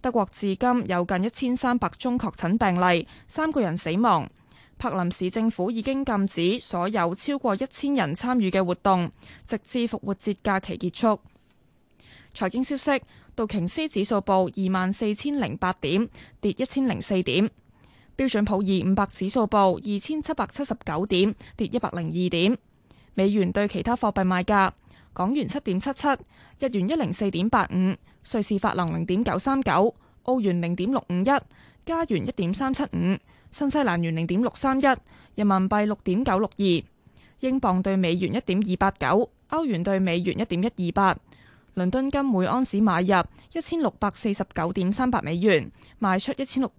德國至今有近1300宗確診病例，3個人死亡。柏林市政府已經禁止所有超過1000人參與嘅活動，直至復活節假期結束。財經消息，道瓊斯指數報24,008點，跌1004點；標準普爾500指數報2779點，跌102點。美元對其他貨幣賣價：港元7.77，日元104.85，瑞士法郎0.939，澳元0.651，加元1.375。新西蘭元0.631，人民幣6.962，英鎊對美元1.289，歐元對美元1.128。倫敦金每安士買入1649.38美元，賣出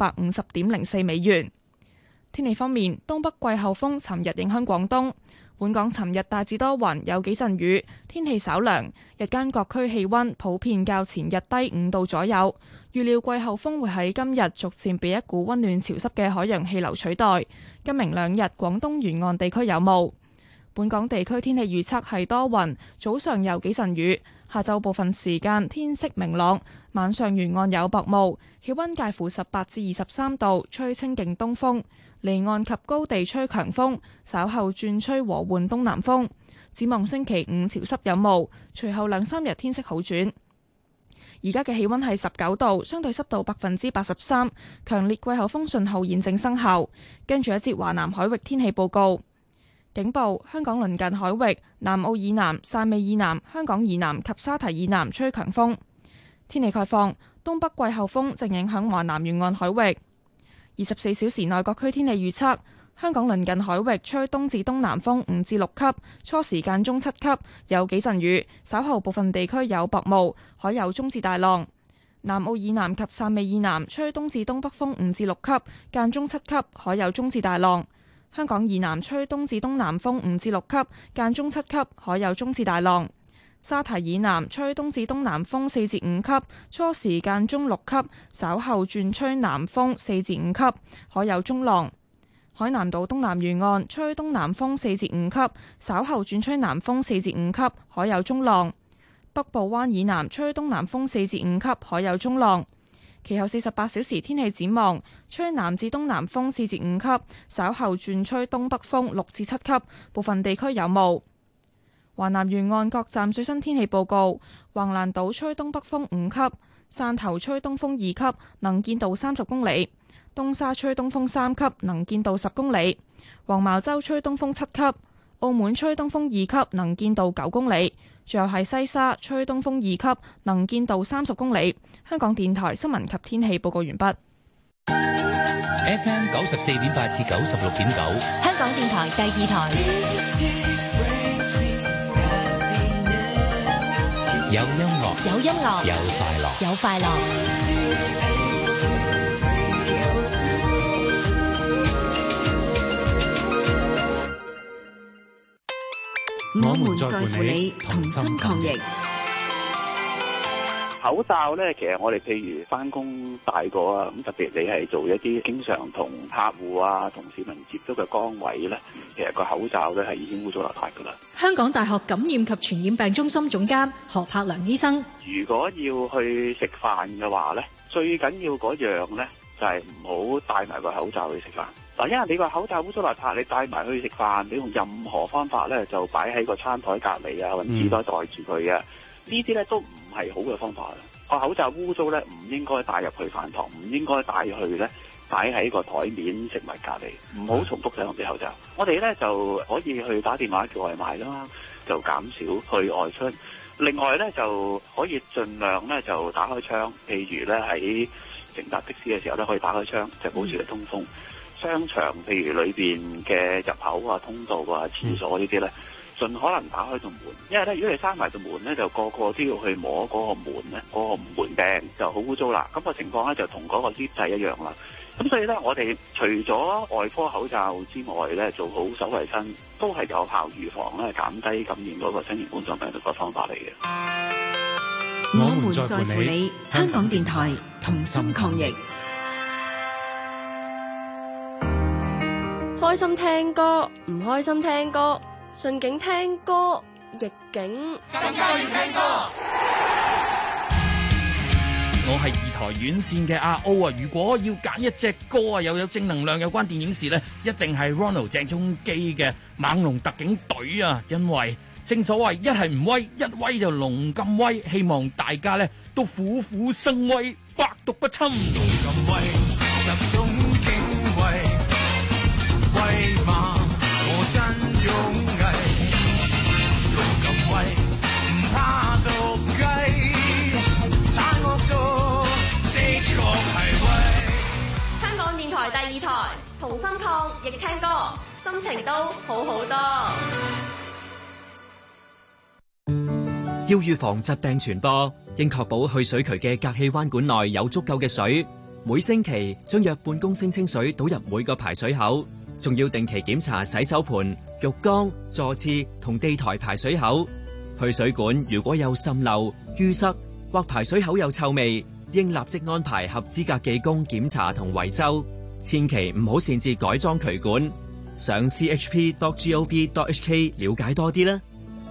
1650.04美元。天氣方面，東北季候風尋日影響廣東，本港尋日大致多雲，有幾陣雨，天氣稍涼，日間各區氣溫普遍較前日低5度左右。預料季候風會喺今日逐漸被一股溫暖潮濕嘅海洋氣流取代。今明兩日廣東沿岸地區有霧。本港地區天氣預測係多雲，早上有幾陣雨，下晝部分時間天色明朗，晚上沿岸有薄霧，氣溫介乎18至23度，吹清勁東風，離岸及高地吹強風，稍後轉吹和緩東南風。展望星期五潮濕有霧，隨後2-3日天色好轉。而家嘅氣溫係19度，相對濕度83%，強烈季候風信號現正生效。跟住一節華南海域天氣報告。警報：香港鄰近海域、南澳以南、汕尾以南、香港以南及沙堤以南吹強風。天氣概況：東北季候風正影響華南沿岸海域。24小時內各區天氣預測：香港鄰近海域吹東至東南風5至6級，初時間中7級，有幾陣雨，稍後部分地區有薄霧，海有中至大浪。南澳以南及汕尾以南吹東至東北風5至6級，間中7級，海有中至大浪。香港以南吹東至東南風5至6級，間中7級，海有中至大浪。沙堤以南吹東至東南風4至5級，初時間中6級，稍後轉吹南風4至5級，海有中浪。海南島東南沿岸吹東南風4至5級，稍後轉吹南風4至5級，海有中浪。北部灣以南吹東南風4至5級，海有中浪。其後48小時天氣展望，吹南至東南風4至5級，稍後轉吹東北風6至7級，部分地區有霧。華南沿岸各站最新天氣報告：橫瀾島吹東北風5級，汕頭吹東風2級，能見度30公里；東沙吹東風3級，能見度10公里；黃茅洲吹東風7級，澳門吹東風2級，能見度9公里。最後係西沙吹東風2級，能見度30公里。香港電台新聞及天氣報告完畢。 FM 94.8至96.9， 香港電台第2台。 有音樂， 有音樂， 有快樂， 有快樂。我們在乎你，同心抗疫。 口罩咧，其實我哋譬如翻工戴過啊，咁特別你係做一啲經常同客戶啊、同市民接觸嘅崗位咧，其實個口罩咧係已經污糟邋遢噶啦。香港大學感染及傳染病中心總監何柏良醫生：如果要去食飯嘅話咧，最緊要嗰樣咧就係唔好戴埋個口罩去食飯。嗱，因為你個口罩污糟邋遢，你帶埋去食飯，你用任何方法咧就擺喺個餐台隔離啊，或者紙袋袋住佢啊，呢啲咧都唔係好嘅方法啦。個口罩污糟咧，唔應該帶入去飯堂，唔應該帶去咧擺喺個台面食物隔離，唔好重複使用啲口罩。我哋咧就可以去打電話叫外賣啦，就減少去外出。另外咧就可以盡量咧就打開窗，譬如咧喺乘搭的士嘅時候咧可以打開窗，就保持通風。商場譬如裏邊嘅入口啊、通道啊、廁所呢啲咧，盡可能打開道門，因為咧如果你閂埋道門咧，就個個都要去摸嗰個門咧，嗰個門柄就好污糟啦。咁個情況咧就同嗰個 lift 掣一樣啦。咁所以咧，我哋除咗外科口罩之外咧，做好手衛生都係有效預防咧，減低感染嗰個新型冠狀病毒嘅方法嚟嘅。 我們在乎你，香港電台同心抗疫。 開心聽歌，唔開心聽歌，順境聽歌，逆境更加要聽歌。 我係二台院線嘅阿 O 啊！如果要揀一隻歌啊，又有正能量有關電影事呢，一定係 Ronald 鄭中基嘅《猛龍特警隊》啊！因為正所謂一係唔威，一威就龍咁威，希望大家呢都虎虎生威，百毒不侵。龍咁威，入中警衛，威猛我真勇毅，龍咁威唔怕毒雞。 香港電台第2台，同心抗疫聽歌，心情都好好多。 要預防疾病傳播，應確保去水渠嘅隔氣彎管內有足夠嘅水。每星期將約半公升清水倒入每個排水口，仲要定期檢查洗手盆、浴缸、坐廁同地台排水口。去水管如果有滲漏、淤塞或排水口有臭味，應立即安排合資格技工檢查同維修，千祈唔好擅自改裝渠管。上 chp.gov.hk 了解多啲啦。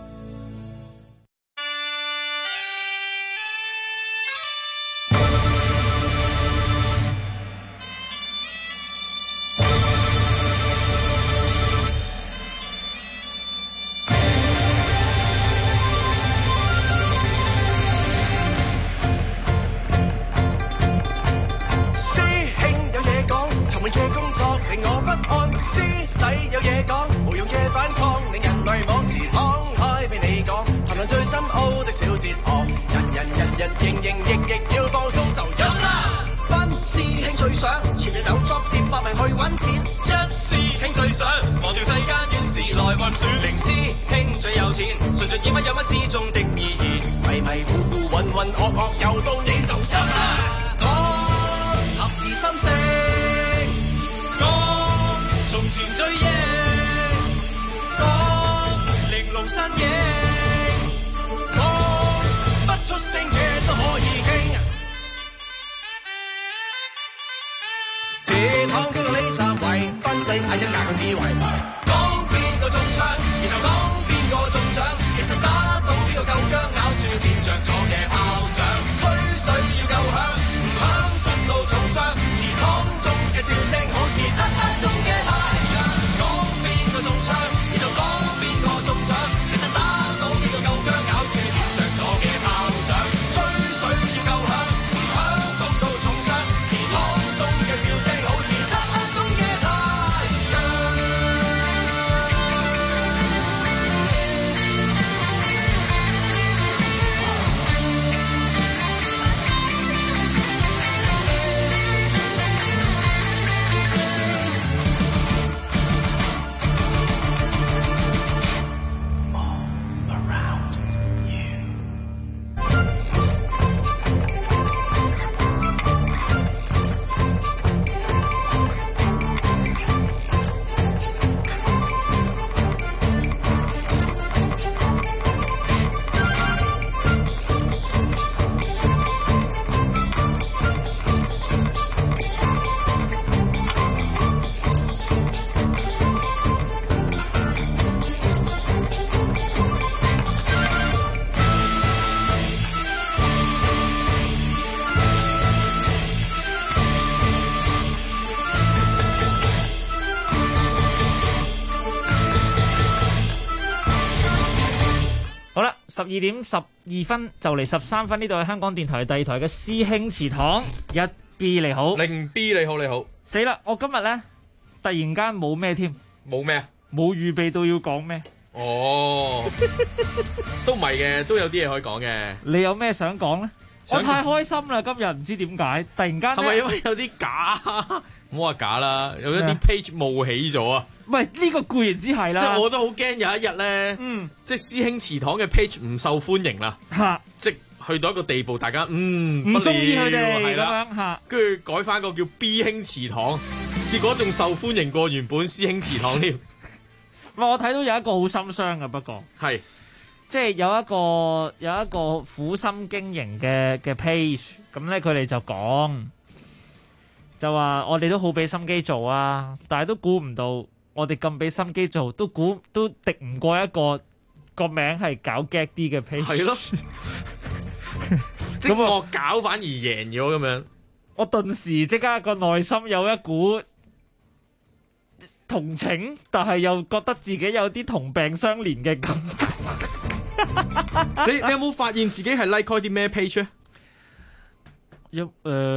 12點12分就嚟13分，呢度係香港電台第2台嘅師兄祠堂。1B 你好 ，0B 你好，你好。 死啦！我今日咧突然間冇咩添， 冇咩啊？ 冇預備到要講咩？ 哦，都唔係嘅，都有啲嘢可以講嘅。 你有咩想講咧？我太開心啦！今日唔知點解突然間係咪因為有啲假？唔好話假啦，有一啲 page 冒起咗啊！ 唔係呢個固然之係啦， 即係我都好驚有一日咧，即係師兄祠堂嘅 page 唔受歡迎啦，即係去到一個地步，大家唔中意佢哋係啦，跟住改翻個叫 B 兄祠堂，結果仲受歡迎過原本師兄祠堂添。 我睇到有一個好心傷嘅，不過係即係有一個苦心經營嘅 page， 咁咧佢哋就講就話我哋都好俾心機做啊，但係都估唔到我哋咁俾心機做，都敵唔過一個名係搞 gag 啲嘅 page。 係咯， 即惡搞反而贏咗咁樣。 我頓時即刻個內心有一股同情，但係又覺得自己有啲同病相憐嘅感覺。 你有冇發現自己係 like 開啲咩 page 咧？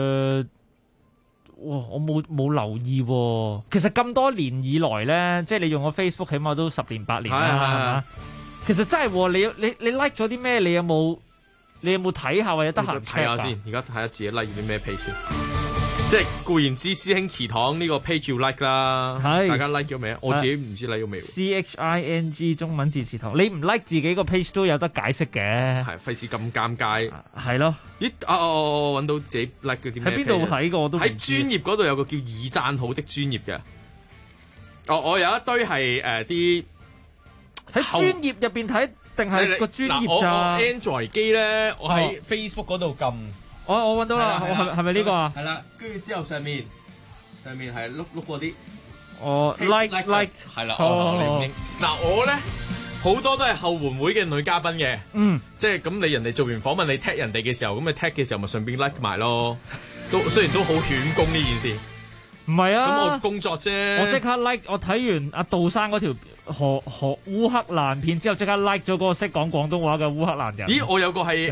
我冇留意喎。其實咁多年以來咧，即係你用個 Facebook 起碼都10年8年啦。其實真係你 like 咗啲咩？你有冇睇下或者得閒睇下先？而家睇下自己 like 咗啲咩 page 先。即係固然知師兄祠堂呢個 page 要 like 啦，大家 like 咗未啊？我自己唔知 like 咗未。 CHING 中文字祠堂，你唔 like 自己個 page 都有得解釋嘅， 係費事咁尷尬。 係咯？ 咦我揾到自己 like 嗰啲咩？ 喺邊度睇過我都唔知。 喺專頁嗰度有個叫已讚好的專頁嘅。我有一堆係啲喺專頁入邊睇，定係個專頁咋？ 我 Android 機咧，我喺 Facebook 嗰度撳。 我揾到啦，係咪呢個啊？ 係啦，跟住之後上面係碌過啲， like 係啦。嗱我咧好多都係後援會嘅女嘉賓嘅，即係咁你人哋做完訪問你 tag 人哋嘅時候，咁你 tag 嘅時候咪順便 like 埋咯。雖然都好犬公呢件事， 唔係啊。 咁我工作啫。我即刻 like， 我睇完阿杜生嗰條烏克蘭片之後，即刻 like 咗嗰個識講廣東話嘅烏克蘭人。 咦，我有個係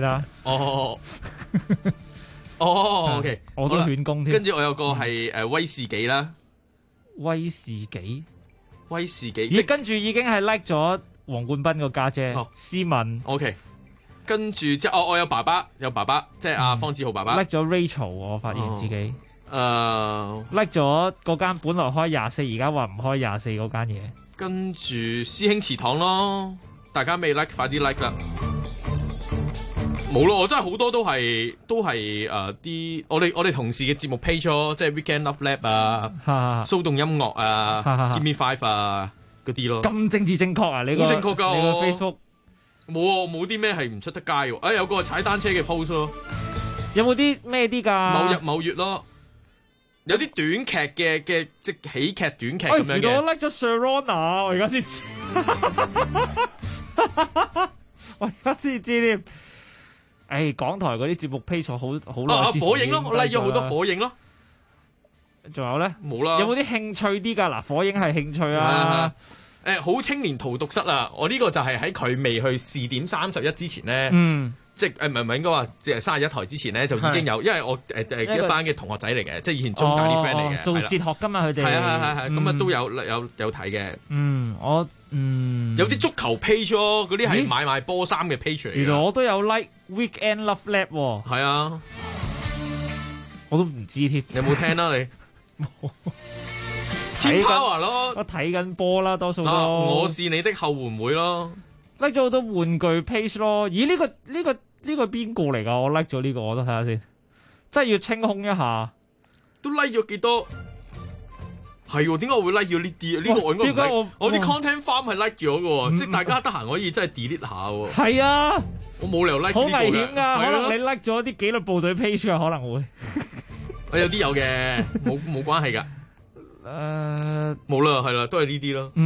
OK， 我都犬公添。 跟住我有個係威士忌啦， 威士忌， 即跟住已經係 like 咗黃冠斌個家姐思敏。 OK， 跟住即係我有爸爸，即係阿方志浩爸爸 like 咗 Rachel， 我發現自己 like 咗嗰間本來開24，而家話唔開24嗰間嘢。 跟住師兄祠堂咯，大家未 like 快啲 like 啦。冇咯，我真係好多都係啲我哋同事嘅節目 page 咯，即係 Weekend Love Lab 啊，騷動音樂啊，Give Me Five 啊嗰啲咯。 咁政治正確啊？你好正確㗎， 你個 Facebook 冇啲咩係唔出得街喎。有個踩單車嘅 post 咯。 有冇啲咩啲㗎？ 某日某月咯，有啲短劇嘅即係喜劇短劇咁樣嘅。 原來我 like 咗 Sharona， 我而家先知。我而家先知添。港台嗰啲節目 page 好耐之前。 火影咯，我 like 咗好多火影咯。 仲有咧？ 冇啦。 有冇啲興趣啲㗎？嗱，火影係興趣啊。 好青年荼毒室啊！我呢個就係喺佢未去試點31之前咧，即係唔係應該話即係31台之前咧就已經有，因為我一班嘅同學仔嚟嘅，即係以前中大啲 friend 嚟嘅， 做哲學㗎嘛佢哋。 係咁啊都有睇嘅。有啲足球 page 咯，嗰啲係買賣波衫嘅 page 嚟嘅。 原來我都有 like Weekend Love Lab 喎。 係啊，我都唔知添。 你有冇聽啦你？冇。Team Power 咯， 我睇緊波啦，多數都。 我是你的後援會咯 ，like 咗好多玩具 page 咯。咦？呢個邊個嚟㗎？我 like 咗呢個，我都睇下先。真係要清空一下。 都 like 咗幾多？係喎，點解我會 like 咗呢啲？呢個我應該唔 like。我啲 content farm 係 like 咗嘅喎，即係大家得閒可以真係 delete 下喎。 係啊， 我冇理由 like 好呢個嘅。 危險㗎，可能你 like 咗啲紀律部隊 page 啊，可能會。 我有啲有嘅，冇關係㗎。冇啦，係啦，都係呢啲咯。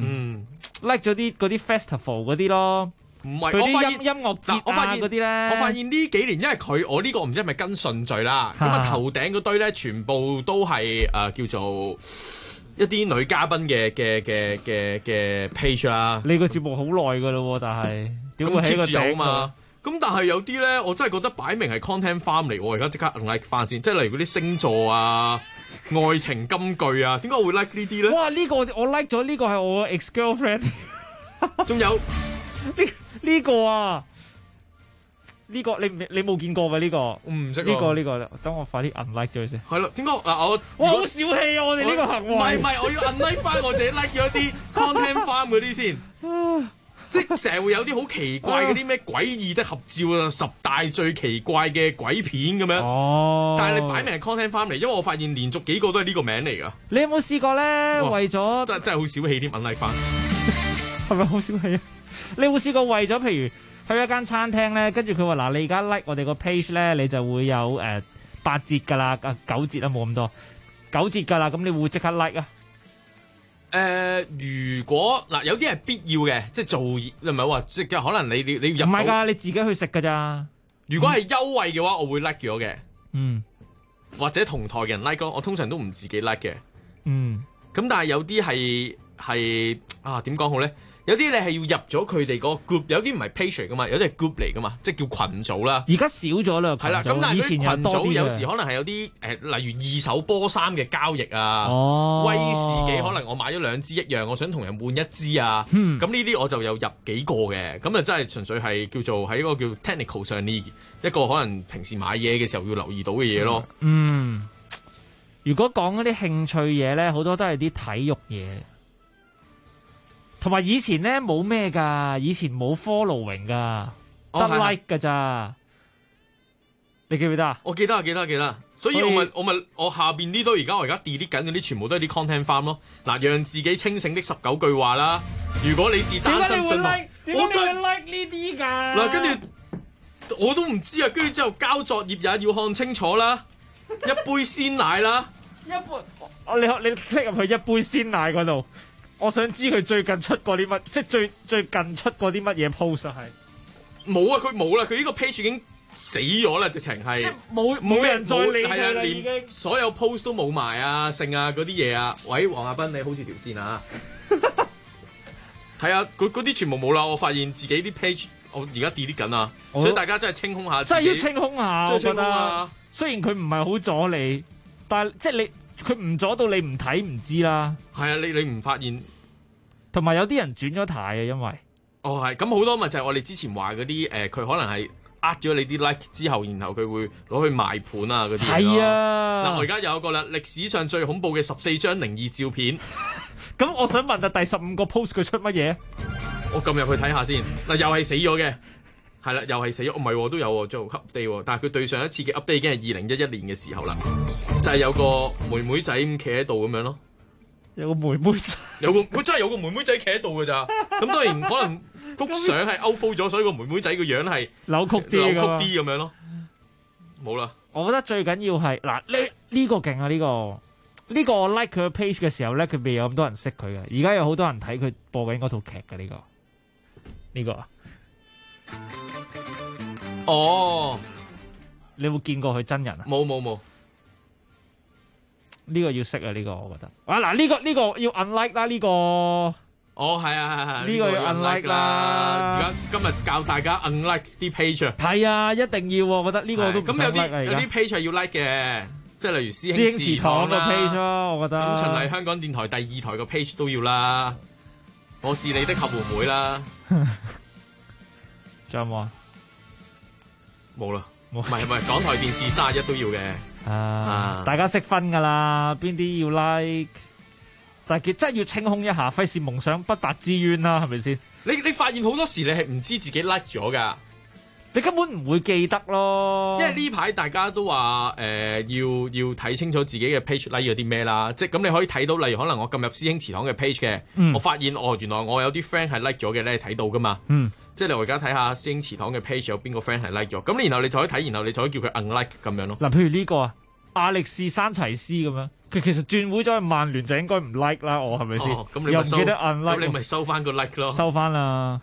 like 咗啲嗰啲 festival 嗰啲咯， 唔係我發現音樂節嗰啲咧。 我發現呢幾年，因為我呢個唔知係咪跟順序啦，咁頭頂嗰堆咧，全部都係叫做一啲女嘉賓嘅 page 啦。 你個節目好耐㗎咯，但係點會喺個頂嘛？ 咁但係有啲咧，我真係覺得擺明係 content farm 嚟，我而家即刻 like 翻先，即係例如嗰啲星座啊、愛情金句啊，點解我會 like 呢啲咧？ 哇！呢個我 like 咗，呢個係我 ex girlfriend。 仲有呢個啊，呢個你冇見過㗎呢個？ 我唔識呢個，等我快啲 unlike 咗佢先。 係咯，點解我好小氣啊！我哋呢個行為。 唔係，我要 unlike 翻我自己 like 咗一啲 content farm 嗰啲先。即係成日會有啲好奇怪嗰啲咩詭異的合照啊，10大最奇怪嘅鬼片咁樣。但係你擺明係 content 翻嚟，因為我發現連續幾個都係呢個名嚟㗎。 你有冇試過咧？為咗真係好小氣添，unlike 翻係咪好小氣啊？你有冇試過為咗譬如去一間餐廳咧，跟住佢話嗱，你而家 like 我哋個 page 咧，你就會有8折㗎啦，9折啊，冇咁多9折㗎啦，咁你會即刻 like 啊？ 如果嗱有啲係必要嘅，即係做唔係話即係可能你要入。 唔係㗎，你自己去食㗎咋？ 如果係優惠嘅話，我會 like 咗嘅。 嗯， 或者同台嘅人 like 咯，我通常都唔自己 like 嘅。 嗯， 咁但係有啲係點講好咧？有啲你係要入咗佢哋嗰個 group，有啲唔係 page 嚟噶嘛，有啲係 group 嚟噶嘛，即係叫群組啦。 而家少咗啦， 係啦。咁但係以嗰啲群前多啲組有時可能係有啲例如二手波衫嘅交易啊， 哦， 威士忌可能我買咗2支一樣，我想同人換1支啊。咁呢啲我就有入幾個嘅，咁啊真係純粹係叫做喺嗰個叫 technical 上呢一個可能平時買嘢嘅時候要留意到嘅嘢咯。 嗯，如果講嗰啲興趣嘢咧，好多都係啲體育嘢。同埋以前咧冇咩噶，以前冇 following 噶，得 like 噶咋？你記唔記得啊？ 我記得，所以我下邊呢堆我而家 delete 緊嗰啲全部都係啲 content farm 咯。嗱，讓自己清醒的19句話啦。如果你是單身進堂， 我真係 like 呢啲㗎。 嗱，跟住我都唔知啊。跟住之後交作業也要看清楚啦。一杯鮮奶啦， 你 click 入去一杯鮮奶嗰度。我想知佢最近出過啲乜，即係最近出過啲乜嘢 post 係冇啊！佢冇啦，佢呢個 page 已經死咗啦，直情係冇人再理佢啦，已經所有 post 都冇埋啊，剩啊嗰啲嘢啊。喂，黃亞斌，你好似條線啊！係啊，嗰啲全部冇啦。我發現自己啲 page 我而家 delete 緊啊，所以大家真係清空下自己， 真係要清空下。 我覺得雖然佢唔係好阻你，但係即係佢唔阻到你唔睇唔知啦。 係啊，你唔發現？ 同埋有啲人轉咗台啊，因為係咁好多咪就係我哋之前話嗰啲佢可能係呃咗你啲 like 之後，然後佢會攞去賣盤啊嗰啲。 係啊， 嗱我而家有一個啦，歷史上最恐怖嘅14張靈異照片。 咁我想問第15個 post 佢出乜嘢？ 我撳入去睇下先。嗱，又係死咗嘅，係啦，又係死咗。唔係都有做 update，但係佢對上一次嘅 update 已經係2011年嘅時候啦，就係有個妹妹仔咁企喺度咁樣咯。 有個妹妹仔， 佢真係有個妹妹仔企喺度㗎咋。咁當然可能幅相係 outflow 咗，所以個妹妹仔個樣係扭曲啲咁樣咯。冇啦。 我覺得最緊要係嗱呢個勁啊！呢個我 like 佢嘅 page 嘅時候咧，佢未有咁多人識佢嘅。而家有好多人睇佢播緊嗰套劇嘅呢個。 哦， 你有冇見過佢真人啊？ 冇。 呢個要識啊！呢個我覺得嗱，呢個要 unlike 啦，呢個係啊， 呢個要 unlike 啦。 而家今日教大家 unlike 啲 page 啊， 係啊，一定要我覺得呢個都咁有啲 page 係要 like 嘅，即係例如師兄祠堂個 page 咯，我覺得。 咁循例香港電台第2台個 page 都要啦。我是你的合夥妹啦。 仲有冇啊？ 冇啦，唔係港台電視31都要嘅。 大家識分噶啦，邊啲要 like，但係真係要清空一下，費事蒙上不白之冤啦，係咪先？ 你發現好多時你係唔知自己 like 咗噶， 你根本唔會記得咯。 因為呢排大家都話要睇清楚自己嘅 page like 咗啲咩啦，即係咁你可以睇到，例如可能我撳入師兄祠堂嘅 page 嘅，我發現原來我有啲 friend 係 like 咗嘅咧，睇到噶嘛。即係你我而家睇下師兄祠堂嘅 page 有邊個 friend 係 like 咗，咁然後你就可以睇，然後你就可以叫佢 unlike 咁樣咯。 嗱，譬如呢個啊，亞歷士山齊斯咁樣，佢其實轉會咗去曼聯就應該唔 like 啦，我係咪先？ 咁你咪收， 記得 unlike， 咁你咪收翻個 like 咯。 收翻啦，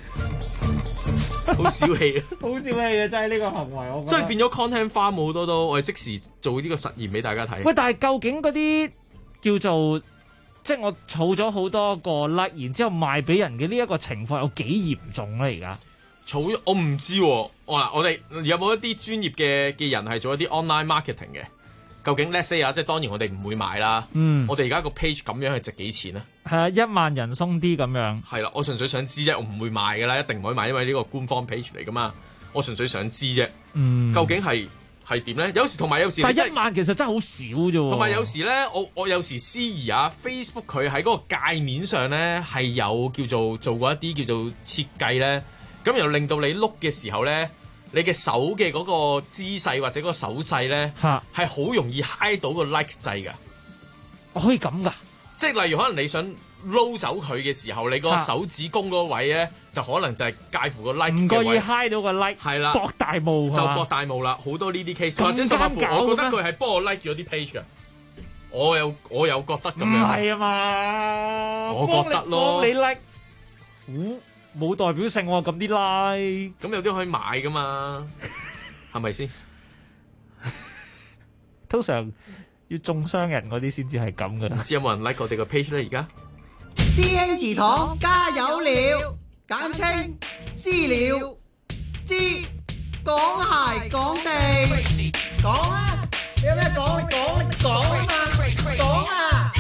好小氣啊！ 好小氣啊！真係呢個行為，我真係變咗 content farm 好多都，我哋即時做呢個實驗俾大家睇。 喂，但係究竟嗰啲叫做即係我儲咗好多個 like，然之後賣俾人嘅呢一個情況有幾嚴重咧？而家儲我唔知喎。我哋有冇一啲專業嘅人係做一啲 online marketing 嘅？究竟 let's say 啊，即係當然我哋唔會買啦。我哋而家個 page 咁樣係值幾錢啊？ 係啊，1萬人鬆啲咁樣。係啦，我純粹想知啫，我唔會買噶啦，一定唔可以買，因為呢個官方 page 嚟噶嘛。我純粹想知啫。究竟係點咧？有時同埋有時， 但係1萬其實真係好少啫。 同埋有時咧，我有時思疑啊 ，Facebook 佢喺嗰個界面上咧係有叫做做過一啲叫做設計咧，咁又令到你碌嘅時候咧。你嘅手嘅嗰個姿勢或者嗰個手勢咧，係好容易 hide 到個 like 掣㗎。 我可以咁㗎， 即係例如可能你想撈走佢嘅時候，你個手指公嗰位咧，就可能就係介乎個 like 嘅位。 唔覺意 hide 到個 like， 係啦， 博大霧就博大霧啦，好多呢啲 case，或者甚至乎我覺得佢係幫我 like 咗啲 page 㗎。我有覺得咁樣。唔係啊嘛， 我覺得咯。 幫你 like，冇代表性喎，咁啲 like， 咁有啲可以買噶嘛？ 係咪先？ 通常要中傷人嗰啲先至係咁嘅。 唔知有冇人 like 我哋個 page 咧？而家師兄祠堂加油了，簡稱私了，知講鞋講地，講啊！你有咩講？你講啊嘛，講啊！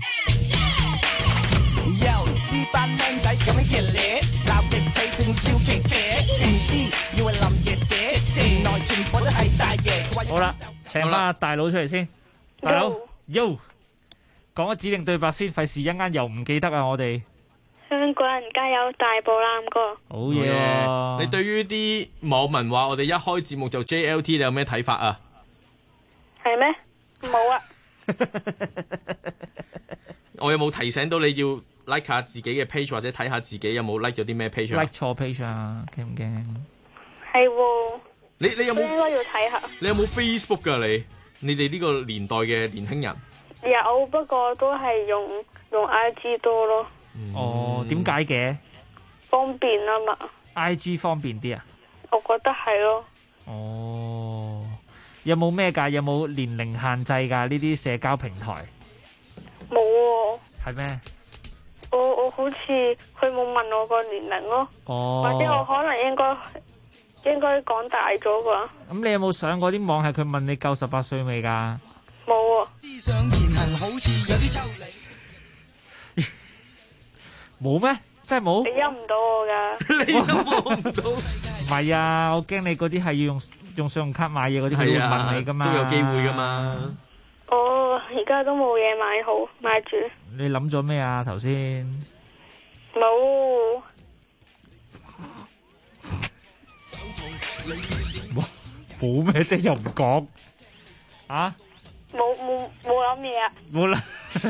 呢班僆仔咁樣熱烈，鬧極睇正笑騎騎，唔知以為林姐姐，城內全部都係大爺。 好啦，請翻阿大佬出嚟先。大佬，Yo，講個指定對白先，費事一間又唔記得啊！我哋香港人加油，大步攬過。 好嘢喎！ 你對於啲網民話我哋一開節目就 JLT，你有咩睇法啊？ 係咩？冇啊！ 我有冇提醒到你要 like 下自己嘅 page， 或者睇下自己有冇 like 咗啲咩 page？ like 錯 page 啊？驚唔驚？ 係喎。 你有冇？ 應該要睇下。 你有冇 Facebook 㗎？你哋呢個年代嘅年輕人有，不過都係用 IG 多咯。 哦，點解嘅？ 方便啊嘛。 IG 方便啲啊？ 我覺得係咯。 哦，有冇咩㗎？有冇年齡限制㗎？呢啲社交平台冇喎。 係咩？ 我好似佢冇問我個年齡咯。 哦。 或者我可能應該講大咗啩。 咁你有冇上過啲網係佢問你夠18歲未㗎？ 冇喎。 思想言行好似有啲抽離。 冇咩？真係冇？ 你陰唔到我㗎。 你都摸唔到。 唔係啊，我驚你嗰啲係要用信用卡買嘢嗰啲，佢會問你㗎嘛。 都有機會㗎嘛。 哦，而家都冇嘢買好，買住。 你諗咗咩啊？頭先冇。 冇咩啫？又唔講啊？ 冇諗嘢啊！ 冇啦。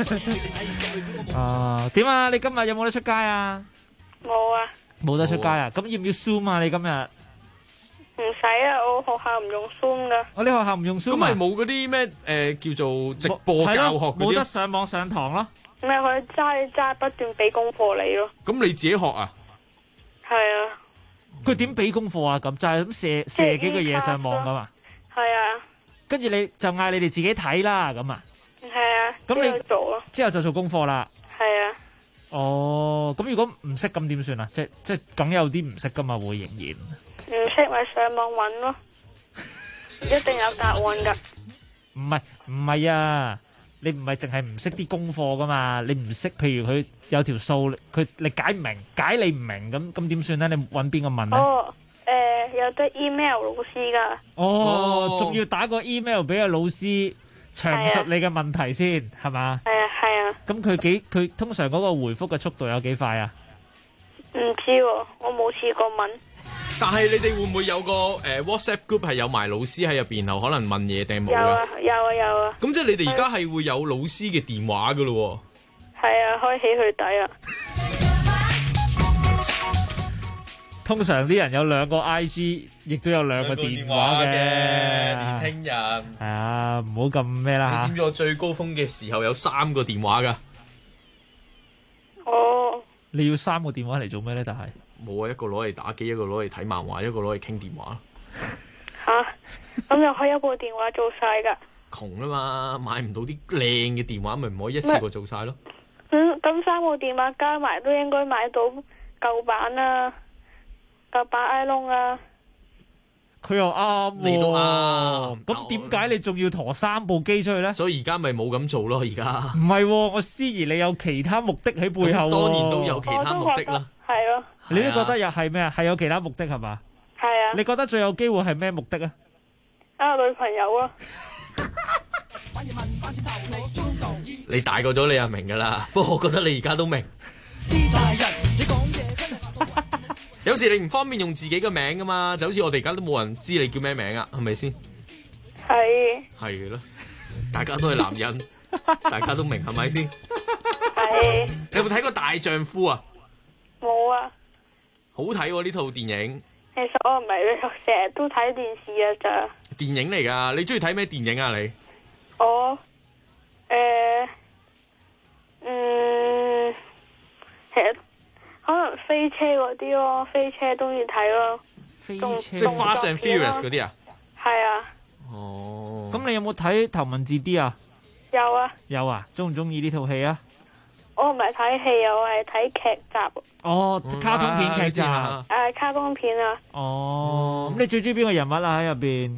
點啊？你今日有冇得出街啊？ 冇啊。 冇得出街啊？咁要唔要 Zoom 啊？你今日唔使啊，我學校唔用 Zoom 噶。 我哋學校唔用 Zoom 咁咪冇嗰啲咩叫做直播教學嗰啲？ 冇得上網上堂咯。 咪佢齋不斷俾功課你咯。 咁你自己學啊？ 係啊。 佢點俾功課啊？咁就係咁射幾個嘢上網噶嘛？ 係啊。 跟住你就嗌你哋自己睇啦，咁啊？ 係啊。 咁你做咯。 之後就做功課啦。 係啊。 哦，咁如果唔識咁點算啊？即係梗有啲唔識噶嘛，會仍然。 唔識咪上網揾咯，一定有答案噶。 唔係啊！你唔係淨係唔識啲功課噶嘛？你唔識，譬如佢有條數，你解唔明，解你唔明，咁點算咧？你揾邊個問咧？ 哦，有得 email 老師噶。 哦，仲要打個 email 俾個老師詳述你嘅問題先，係嘛？ 係啊，係啊。 咁佢通常嗰個回覆嘅速度有幾快啊？ 唔知喎，我冇試過問。 但係你哋會唔會有個WhatsApp group 係有埋老師喺入邊，然後可能問嘢定冇嘅？ 有啊。 咁即係你哋而家係會有老師嘅電話噶咯？ 係啊，開起佢底啊。 通常啲人有2個 IG， 亦都有2個電話嘅年輕人。 係啊，唔好咁咩啦嚇。 你知唔知我最高峰嘅時候有3個電話噶？ 哦。 你要3個電話嚟做咩咧？但係冇啊，一個攞嚟打機，一個攞嚟睇漫畫，一個攞嚟傾電話。 吓，咁又可以一部電話做晒噶？ 窮啊嘛，買唔到啲靚嘅電話，咪唔可以一次過做晒咯。 咁3個電話加埋都應該買到舊版啦，舊版 iPhone 啊。 佢又啱喎， 你都啱。 咁點解你仲要陀3部機出去咧？ 所以而家咪冇咁做咯，而家。 唔係，我思怡你有其他目的喺背後。 當然都有其他目的啦。 係咯。 你都覺得又係咩啊？係有其他目的係嘛？ 係啊。 你覺得最有機會係咩目的啊？ 女朋友啊。 你大個咗你就明噶啦，不過我覺得你而家都明。有時你唔方便用自己嘅名噶嘛，就好似我哋而家都冇人知你叫咩名啊，係咪先？ 係。 係嘅咯，大家都係男人，大家都明係咪先？ 係。 你有冇睇過《大丈夫》啊？ 冇啊。 好睇喎呢套電影。 其實我唔係成日都睇電視啊咋。 電影嚟噶，你中意睇咩電影啊你？ 我其實可能飛車嗰啲咯，飛車中意睇咯。 飛車即係 Fast and Furious 嗰啲啊？ 係啊。 哦。 咁你有冇睇頭文字 D 啊？ 有啊。 有啊，中唔中意呢套戲啊？ 我唔係睇戲啊，我係睇劇集。 哦，卡通片劇集。 卡通片啊。 哦，咁你最中意邊個人物啊？喺入邊？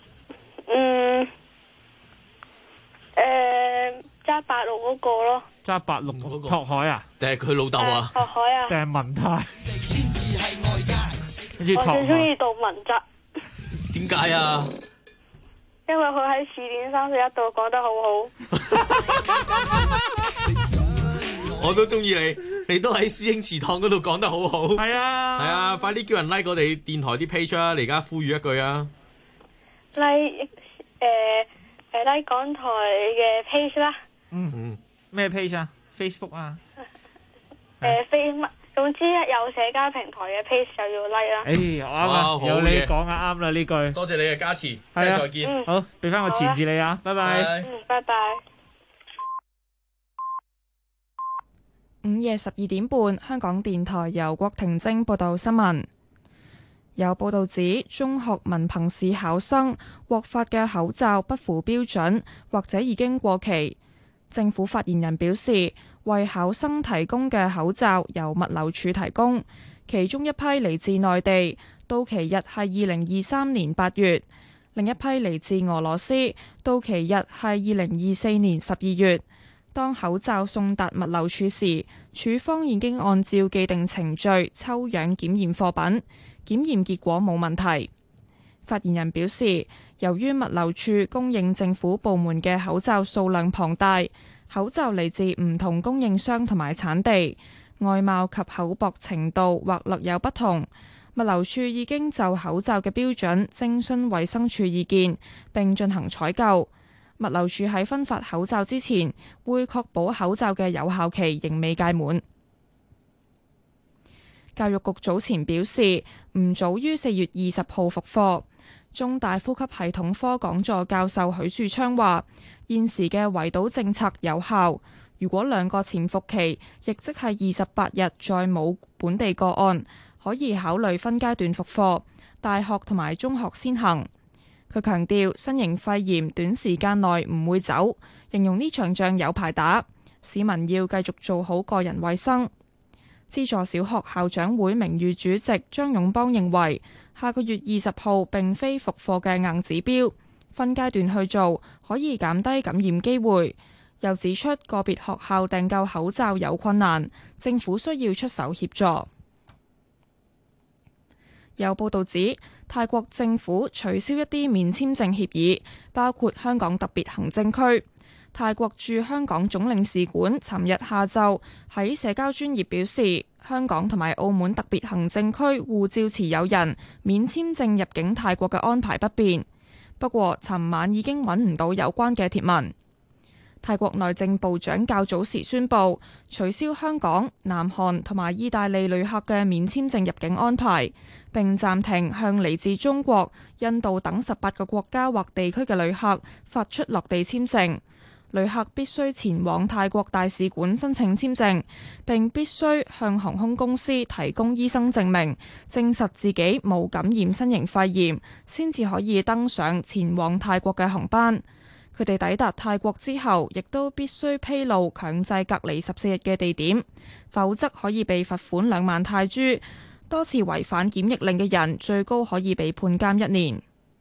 揸白鹿嗰個咯。 揸白鹿嗰個。拓海啊？ 定係佢老豆啊？ 拓海啊？ 定係文泰？ 我最中意杜汶澤。 點解啊？ 因為佢喺《試點31》度講得好好。 我都中意你，你都喺師兄祠堂嗰度講得好好。 係啊， 係啊，快啲叫人 like 我哋電台啲 page 啊！你而家呼籲一句啊 ！like like 港台嘅 page 啦。 咩 page 啊 ？Facebook 啊 ？Facebook，總之有社交平台嘅 page 就要 like 啦。 啱啊，有你講啊，啱啦呢句。 多謝你嘅加持，聽日再見。 好，俾翻個錢字你啊，拜拜。 拜拜。 午夜12點半，香港電台由郭婷晶報道新聞。有報道指，中學文憑試考生獲發嘅口罩不符標準，或者已經過期。政府發言人表示，為考生提供嘅口罩由物流署提供，其中一批嚟自內地，到期日係2023年8月；另一批嚟自俄羅斯，到期日係2024年12月。當口罩送達物流處時，處方已經按照既定程序抽樣檢驗貨品，檢驗結果冇問題。發言人表示，由於物流處供應政府部門嘅口罩數量龐大，口罩嚟自唔同供應商同埋產地，外貌及厚薄程度或略有不同。物流處已經就口罩嘅標準徵詢衛生署意見，並進行採購。物流署喺分發口罩之前，會確保口罩嘅有效期仍未屆滿。教育局早前表示，唔早於4月20號復課。中大呼吸系統科講座教授許樹昌話，現時嘅圍堵政策有效，如果2個潛伏期，亦即係28日再冇本地個案，可以考慮分階段復課，大學同埋中學先行。佢強調，新型肺炎短時間內唔會走，形容呢場仗有排打，市民要繼續做好個人衛生。資助小學校長會名譽主席張勇邦認為，下個月20號並非復課嘅硬指標，分階段去做可以減低感染機會。又指出個別學校訂購口罩有困難，政府需要出手協助。有報道指，泰國政府取消一啲免簽證協議，包括香港特別行政區。泰國駐香港總領事館尋日下晝喺社交專頁表示，香港同埋澳門特別行政區護照持有人免簽證入境泰國嘅安排不變。不過，尋晚已經揾唔到有關嘅貼文。泰國內政部長較早時宣布取消香港、南韓同埋意大利旅客嘅免簽證入境安排，並暫停向嚟自中國、印度等18個國家或地區嘅旅客發出落地簽證。旅客必須前往泰國大使館申請簽證，並必須向航空公司提供醫生證明，證實自己冇感染新型肺炎，先至可以登上前往泰國嘅航班。佢哋抵達泰國之後，亦都必須披露強制隔離14日嘅地點，否則可以被罰款2萬泰銖。多次違反檢疫令嘅人，最高可以被判監1年。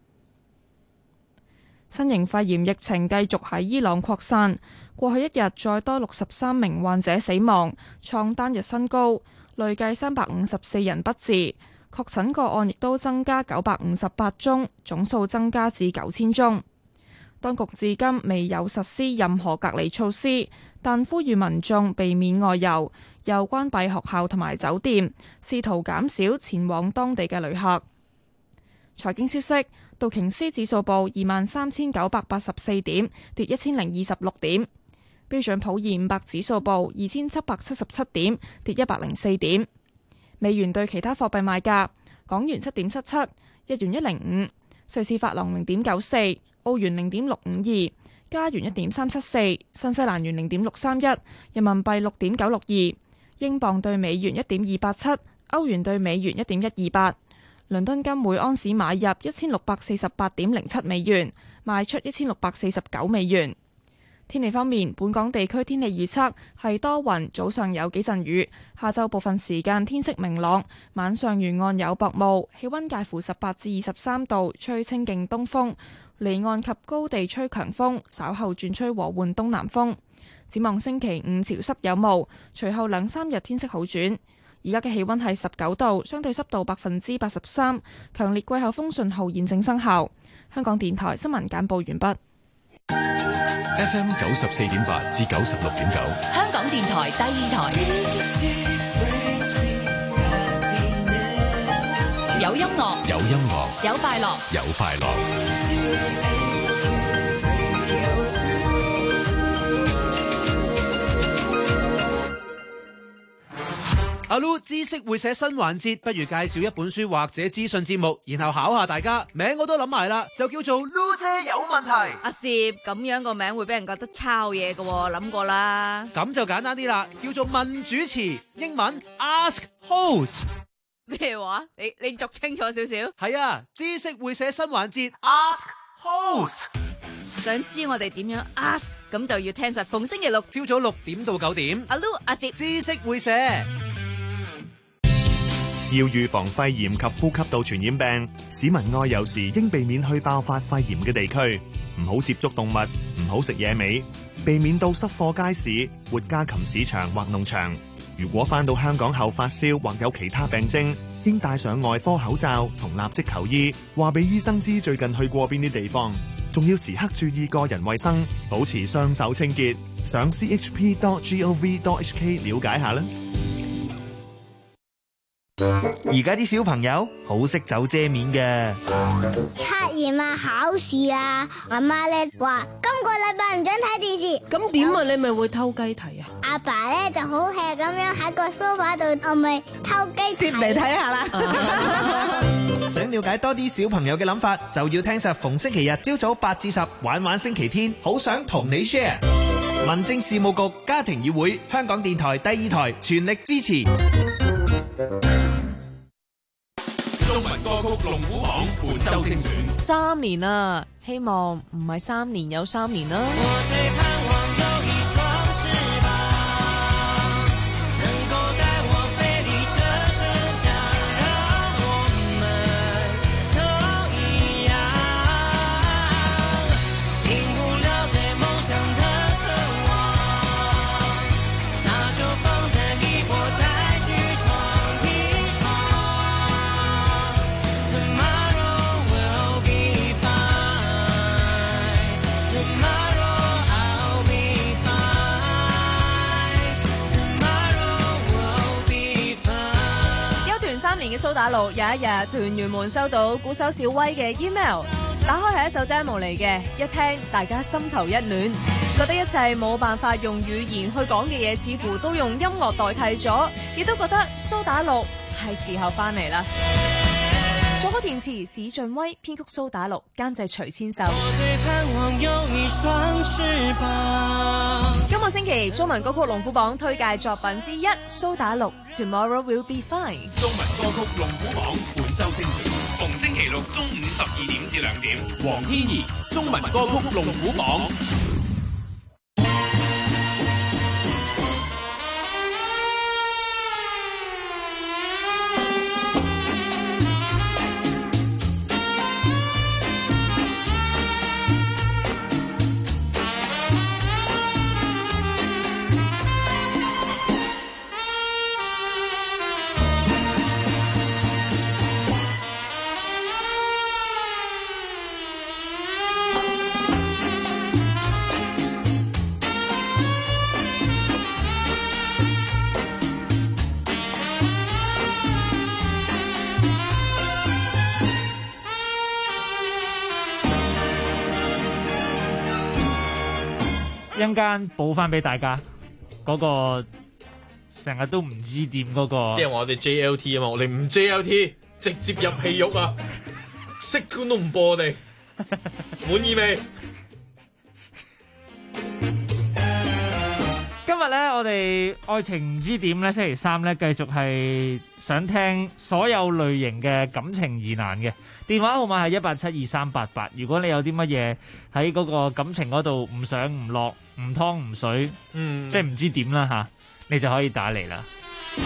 新型肺炎疫情繼續喺伊朗擴散，過去一日再多63名患者死亡，創單日新高，累計354人不治。確診個案亦都增加958宗，總數增加至9000宗。當局至今未有實施任何隔離措施，但呼籲民眾避免外遊，又關閉學校同埋酒店，試圖減少前往當地嘅旅客。財經消息，道瓊斯指數報23,984點，跌1026點；標準普爾500指數報2777點，跌104點。美元對其他貨幣賣價：港元7.77，日元105，瑞士法郎0.94。澳元0.652，加元1.374，新西蘭元0.631，人民幣6.962，英鎊對美元1.287，歐元對美元1.128， 倫敦金每安士買入1648.07美元，賣出1649美元。天氣方面，本港地區天氣預測係多雲，早上有幾陣雨，下晝部分時間天色明朗，晚上沿岸有薄霧，氣溫介乎18至23度，吹清勁東風，離岸及高地吹強風，稍後轉吹和緩東南風。展望星期五潮濕有霧，隨後2-3日天色好轉。而家嘅氣溫係19度，相對濕度83%，強烈季候風信號現正生效。香港電台新聞簡報完畢。 FM 94.8至96.9， 香港電台第二台，有音樂， 有音樂， 有快樂， 有快樂。 阿 Lu 知識會寫新環節，不如介紹一本書或者資訊節目，然後考下大家。名我都諗埋啦，就叫做 Lu 姐有問題。 阿攝咁樣個名會俾人覺得抄嘢㗎喎，諗過啦。 咁就簡單啲啦，叫做問主持，英文 Ask Host。 咩話？你讀清楚少少。 係啊，知識會寫新環節 Ask Host。 想知我哋點樣 ask，咁就要聽實逢星期六朝早6點到9點。 阿 Lu 阿攝知識會寫。 要預防肺炎及呼吸道傳染病，市民外遊時應避免去爆發肺炎嘅地區，唔好接觸動物，唔好食野味，避免到濕貨街市、活家禽市場或農場。如果返到香港後發燒或有其他病徵，應戴上外科口罩同立即求醫，話俾醫生知最近去過邊啲地方。仲要時刻注意個人衛生，保持雙手清潔。上 chp.gov.hk 了解下啦。 而家啲小朋友好識走遮面嘅， 測驗啊、考試啊，阿媽咧話今個禮拜唔准睇電視。 咁點啊？你咪會偷雞睇啊？ 阿爸咧就好 hea 咁樣喺個梳化度，我咪偷雞攝嚟睇下啦。 想了解多啲小朋友嘅諗法，就要聽實逢星期日朝早8至10，玩星期天，好想同你 share。民政事務局家庭議會，香港電台第2台全力支持。 中文歌曲龍虎榜本周精選 3年啦，希望唔係3年有3年啦。 我最盼望有一雙翅膀，能夠帶我飛離這世界，讓我們都一樣，停不了對夢想的渴望，那就放膽一搏，再去闖一闖。Tomorrow will be fine. Tomorrow I'll be fine. Tomorrow will be fine. 休團3年嘅蘇打綠，有一日團員們收到鼓手小威嘅 email， 打開係一首 demo 嚟嘅，一聽大家心頭一暖，覺得一切冇辦法用語言去講嘅嘢，似乎都用音樂代替咗，亦都覺得蘇打綠係時候翻嚟啦。作曲填詞史俊威，編曲蘇打綠，監製徐千秀。 我最盼望有一雙翅膀。 今個星期中文歌曲龍虎榜推介作品之一，蘇打綠 Tomorrow Will Be Fine。 中文歌曲龍虎榜本周精選，逢星期六中午12點至2點，黃天怡中文歌曲龍虎榜。 一陣間補翻俾大家嗰個成日都唔知點嗰個。 啲人話我哋 JLT 啊嘛，我哋唔 JLT，直接入戲肉啊，識官都唔播我哋，滿意未？ 今日咧，我哋愛情唔知點咧，星期三咧繼續係想聽所有類型嘅感情疑難嘅電話號碼係1872388。如果你有啲乜嘢喺嗰個感情嗰度唔上唔落唔湯唔水，即係唔知點啦吓，你就可以打嚟啦。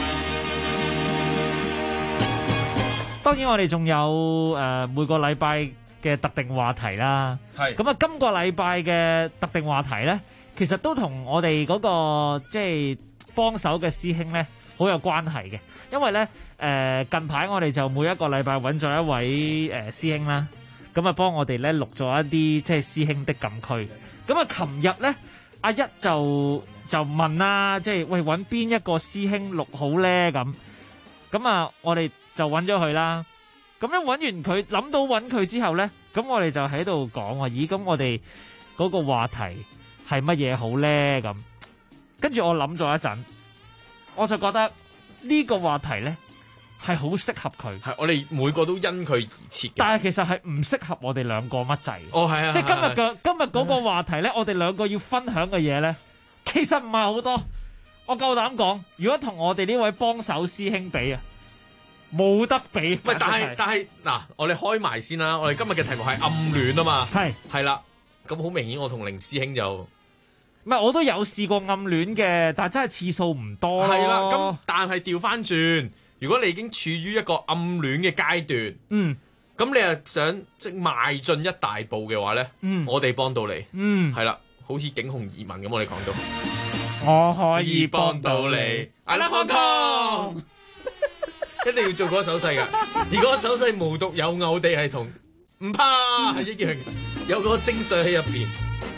當然我哋仲有每個禮拜嘅特定話題啦。係咁啊，今個禮拜嘅特定話題咧，其實都同我哋嗰個即係幫手嘅師兄咧好有關係嘅。因為咧近排我哋就每一個禮拜揾咗一位師兄啦，咁啊幫我哋咧錄咗一啲即係師兄的禁區。咁啊，琴日咧阿一就問啦，即係喂揾邊一個師兄錄好咧咁啊，我哋就揾咗佢啦。咁樣揾完佢，諗到揾佢之後咧，咁我哋就喺度講話，咦？咁我哋嗰個話題係乜嘢好咧？咁跟住我諗咗一陣，我就覺得呢個話題咧係好適合佢。 係我哋每個都因佢而設嘅， 但係其實係唔適合我哋兩個乜滯。 哦，係啊， 即係今日嗰個話題咧，我哋兩個要分享嘅嘢咧，其實唔係好多。我夠膽講，如果同我哋呢位幫手師兄比啊，冇得比。 唔係，但係嗱，我哋開埋先啦。我哋今日嘅題目係暗戀啊嘛。係啦，咁好明顯，我同凌師兄就唔係，我都有試過暗戀嘅，但係真係次數唔多。 係啦，咁但係調翻轉，如果你已經處於一個暗戀嘅階段，咁你又想即係邁進一大步嘅話咧，我哋幫到你，係啦，好似景洪移民咁，我哋講到。 我可以幫到你 ，I love Hong Kong，一定要做嗰個手勢噶。而嗰個手勢無獨有偶地係同唔怕係一樣，有個精髓喺入邊。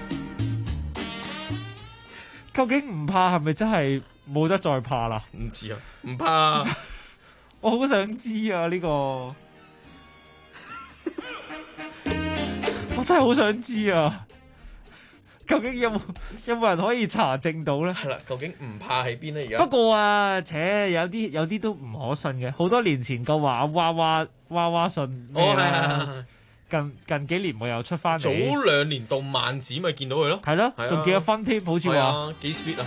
究竟唔怕係咪真係冇得再怕啦？ 唔知啊，唔怕。 我好想知啊呢個，我真係好想知啊！究竟有冇人可以查證到咧？ 係啦，究竟唔怕喺邊咧？而家不過啊，有啲都唔可信嘅。好多年前個話娃娃信，近幾年我又出翻嚟。 早2年動漫紙咪見到佢咯， 係咯，仲結咗婚添，好似話幾 sweet 啊！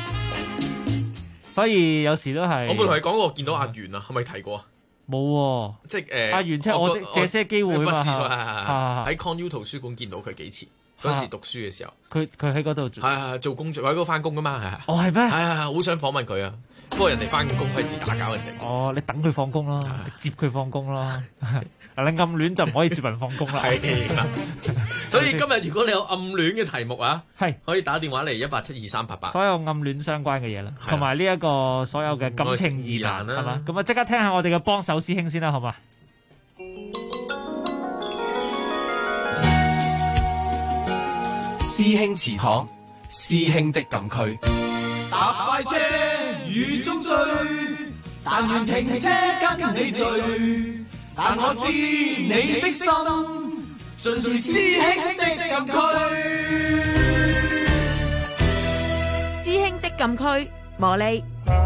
所以有時都係我冇同你講過見到阿元啊，係咪提過啊？ 冇， 即係阿元即係我借些機會嘛， 喺 Con U 圖書館見到佢幾次。嗰時讀書嘅時候， 佢喺嗰度做工作，喺嗰度翻工噶嘛，係啊。 哦，係咩？ 係好想訪問佢啊！不過人哋翻工費事打攪人哋。 哦，你等佢放工咯，接佢放工咯。你暗戀就唔可以接人放工啦。 係啦。所以今日如果你有暗戀嘅題目啊， 係可以打電話嚟1872388。 所有暗戀相關嘅嘢啦，同埋呢一個所有嘅感情疑難係嘛？咁啊，即刻聽下我哋嘅幫手師兄先啦，好嘛？ 師兄祠堂，師兄的禁區。 搭快車雨中追，但願停車跟你聚。但我知你的心，盡是師兄的禁區。 師兄的禁區，茉莉。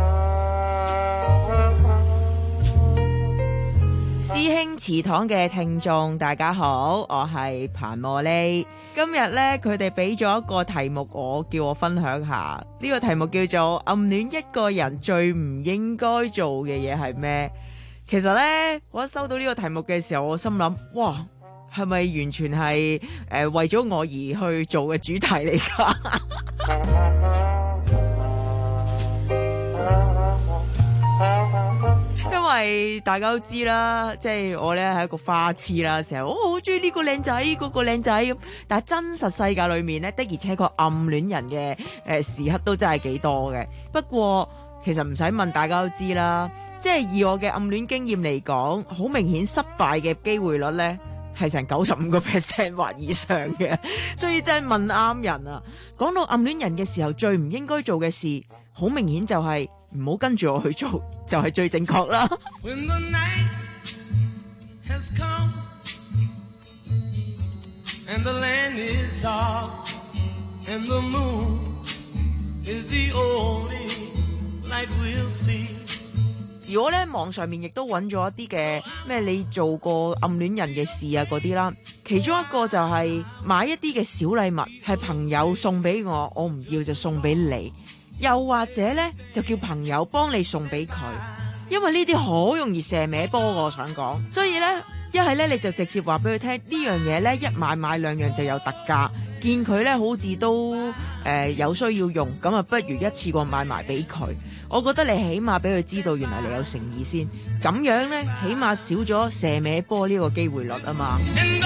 師兄祠堂嘅聽眾大家好，我係彭茉莉。今日咧，佢哋俾咗一個題目我，叫我分享下。呢個題目叫做暗戀一個人最唔應該做嘅嘢係咩？其實咧，我一收到呢個題目嘅時候，我心諗，哇，係咪完全係為咗我而去做嘅主題嚟噶？因為大家都知啦，即係我咧係一個花痴啦，成日我好中意呢個靚仔，嗰個靚仔咁。但係真實世界裏面咧，的而且確暗戀人嘅時刻都真係幾多嘅。不過其實唔使問，大家都知啦。即係以我嘅暗戀經驗嚟講，好明顯失敗嘅機會率咧係成95% 或以上嘅。所以真係問啱人啊！講到暗戀人嘅時候，最唔應該做嘅事，好明顯就係唔好跟住我去做，就係最正確啦。 When the night has come and the land is dark and the moon is the only light we'll see。 如果咧網上面亦都揾咗一啲嘅咩你做過暗戀人嘅事啊嗰啲啦，其中一個就係買一啲嘅小禮物，係朋友送俾我，我唔要就送俾你。 又或者咧就叫朋友幫你送俾佢，因為呢啲好容易射歪波，我想講。所以咧一係咧你就直接話俾佢聽，呢樣嘢咧一買兩樣就有特價。見佢咧好似都有需要用，咁啊不如一次過買埋俾佢。我覺得你起碼俾佢知道原來你有誠意先，咁樣咧起碼少咗射歪波呢個機會率啊嘛。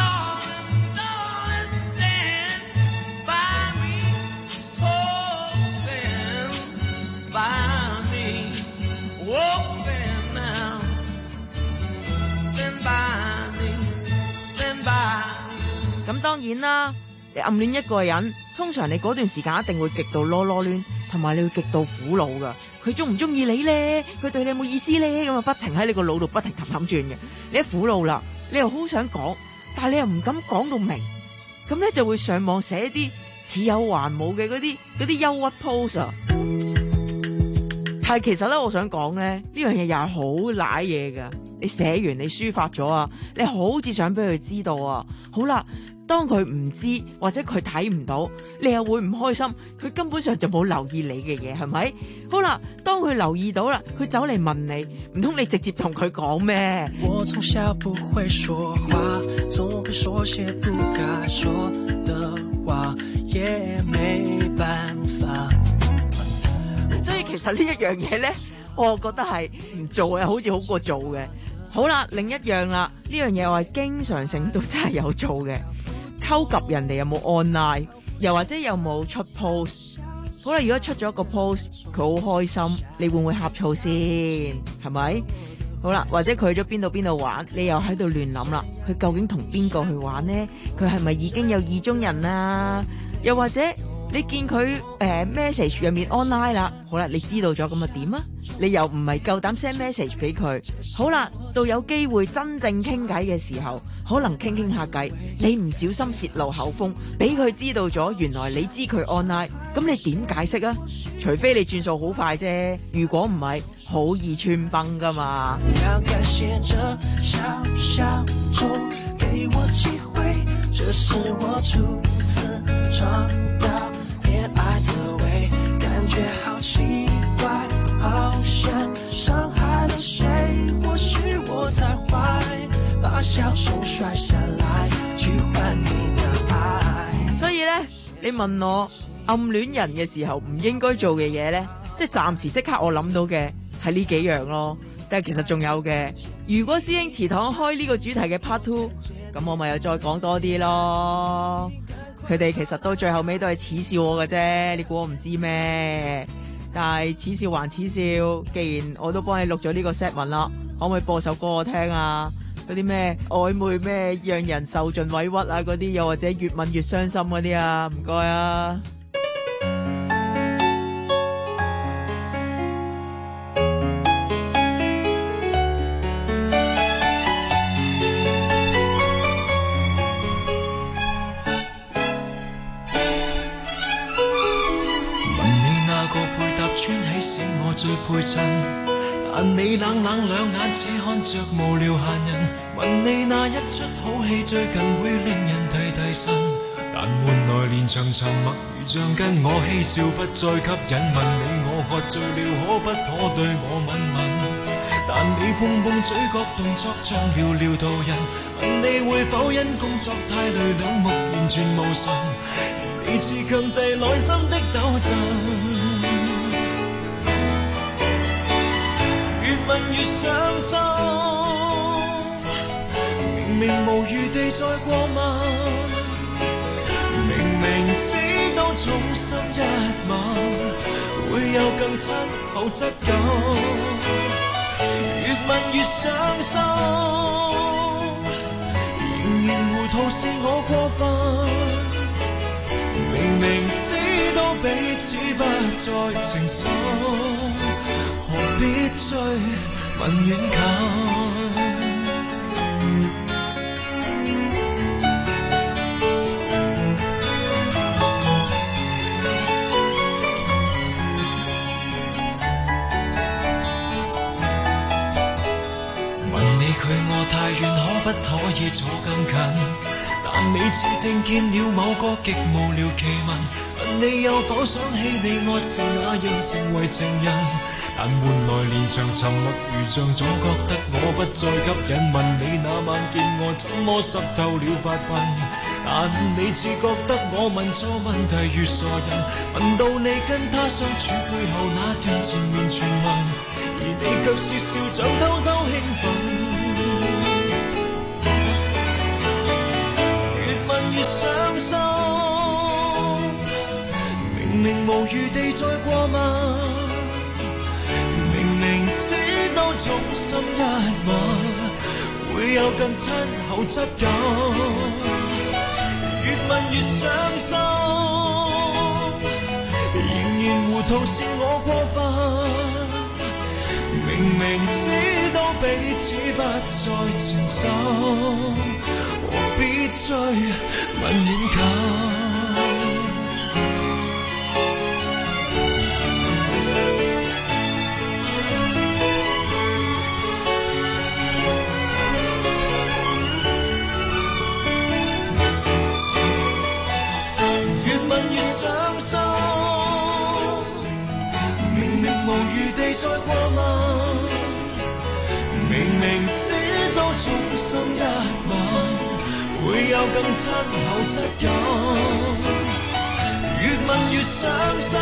咁當然啦，你暗戀一個人，通常你嗰段時間一定會極度囉攣，同埋你會極度苦惱噶。佢中唔中意你咧？佢對你有冇意思咧？咁啊，不停喺你個腦度不停氹轉嘅。你一苦惱啦，你又好想講，但係你又唔敢講到明，咁咧就會上網寫啲似有還冇嘅嗰啲憂鬱 post 啊。但係其實咧，我想講咧，呢樣嘢又係好瀨嘢噶。你寫完你抒發咗啊，你好似想俾佢知道啊。好啦。當佢唔知或者佢睇唔到，你又會唔開心，佢根本上就冇留意你嘅嘢，係咪？好啦，當佢留意到啦，佢走嚟問你，唔通你直接同佢講咩？我從小不會說話，總會說些不該說的話，也沒辦法。所以其實呢一樣嘢咧，我覺得係唔做嘅，好似好過做嘅。好啦，另一樣啦，呢樣嘢我係經常性都真係有做嘅。偷及人哋有冇 online， 又或者有冇出 post。好啦，如果出咗個 post， 佢好開心，你會唔會呷醋先？係咪？好啦，或者佢去咗邊度玩，你又喺度亂諗啦。佢究竟同邊個去玩呢？佢係咪已經有意中人啊？又或者你見佢message 入面 online 啦，好啦，你知道咗咁啊點啊？你又唔係夠膽 send message 俾佢。好啦，到有機會真正傾偈嘅時候，可能傾下偈，你唔小心泄露口風，俾佢知道咗，原來你知佢 online， 咁你點解釋啊？除非你轉數好快啫，如果唔係，好易穿崩噶嘛。要感謝這小小鐘給我機會，這是我初次嘗到戀愛滋味，感覺好奇怪，好像傷害了誰，或許我太壞，把小手摔下來去換你的愛。所以咧，你問我暗戀人嘅時候唔應該做嘅嘢咧，即係暫時即刻我諗到嘅係呢幾樣咯。但係其實仲有嘅，如果師兄祠堂開呢個主題嘅 part 2，咁我咪又再講多啲咯。佢哋其實到最後尾都係恥笑我嘅啫，你估我唔知咩？但係恥笑還恥笑，既然我都幫你錄咗呢個 set 文啦，可唔可以播首歌我聽啊？嗰啲咩曖昧咩讓人受盡委屈啊嗰啲，又或者越吻越傷心嗰啲啊，唔該啊。 最配襯，但你冷兩眼似看着無聊閒人。問你那一出好戲最近會令人提神，但換來連場沉默如像跟我嬉笑不再吸引。問你我喝醉了可不可對我吻吻？但你碰嘴角動作像寥寥途人。問你會否因工作太累兩目完全無神？你自強制內心的抖震。越問越傷心，明明無餘地再過問，明明知道重心一吻會有更親厚質感，越問越傷心，仍然糊塗是我過分，明明知道彼此不再情深，何必追問遠近？問你距我太遠，可不可以坐更近？但你注定見了某個極無聊奇聞。問你有否想起你我是那樣成為情人？但換來連場沉默如像總覺得我不再吸引。問你那晚見我怎麼濕透了髮鬢？但你似覺得我問錯問題如傻人。問到你跟他相處背後那段纏綿傳聞，而你卻是笑着偷偷興奮。越問越傷心，明明無餘地再過問。明明知道終心一晚會有更親厚質感，越問越傷心，仍然糊塗是我過分。明明知道彼此不再前手，何必追問勉強？傷心，明明無餘地再過問，明明知道終心一晚會有更親厚質感，越問越傷心，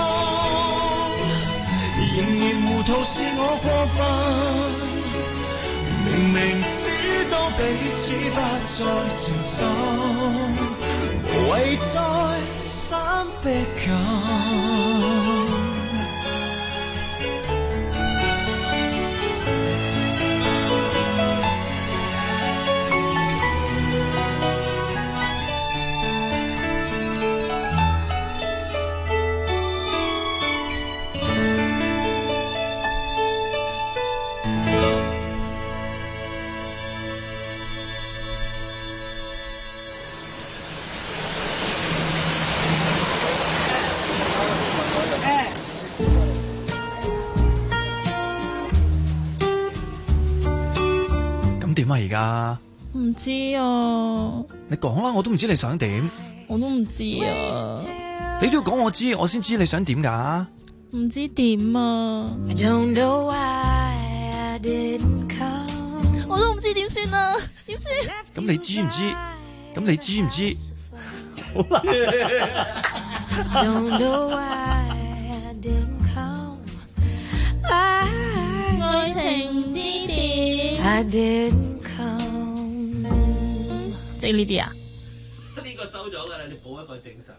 仍然糊塗是我過分。明明知道彼此不再前手，無謂再三逼近。 點啊而家？ 唔知啊。 你講啦，我都唔知你想點。 我都唔知啊。 你都要講我知，我先知你想點㗎。 唔知點啊。我都唔知點算啊，點算？ 咁你知唔知？咁你知唔知？好啦。 愛情唔知點。即係呢啲啊？ 呢個收咗㗎啦，你補一個正常。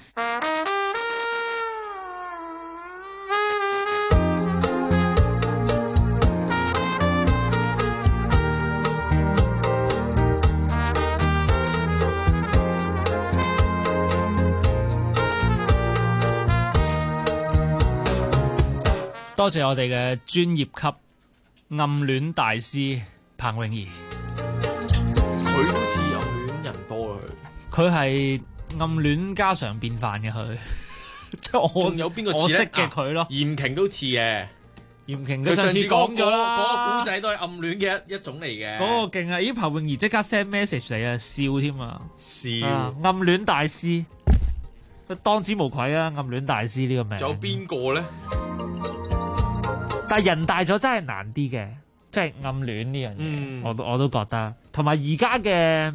多謝我哋嘅專業級暗戀大師彭詠儀。 佢好似暗戀人多啊！ 佢係暗戀家常便飯嘅佢，即係我仲有邊個似我識嘅佢咯。 嚴瓊都似嘅， 嚴瓊佢上次講咗啦， 嗰個古仔都係暗戀嘅一種嚟嘅。 嗰個勁啊！咦，彭詠儀即刻 send message 嚟啊，笑添啊， 笑暗戀大師，當之無愧啊！暗戀大師呢個名。 仲有邊個咧？ 但係人大咗真係難啲嘅，即係暗戀呢樣嘢，我都覺得。同埋而家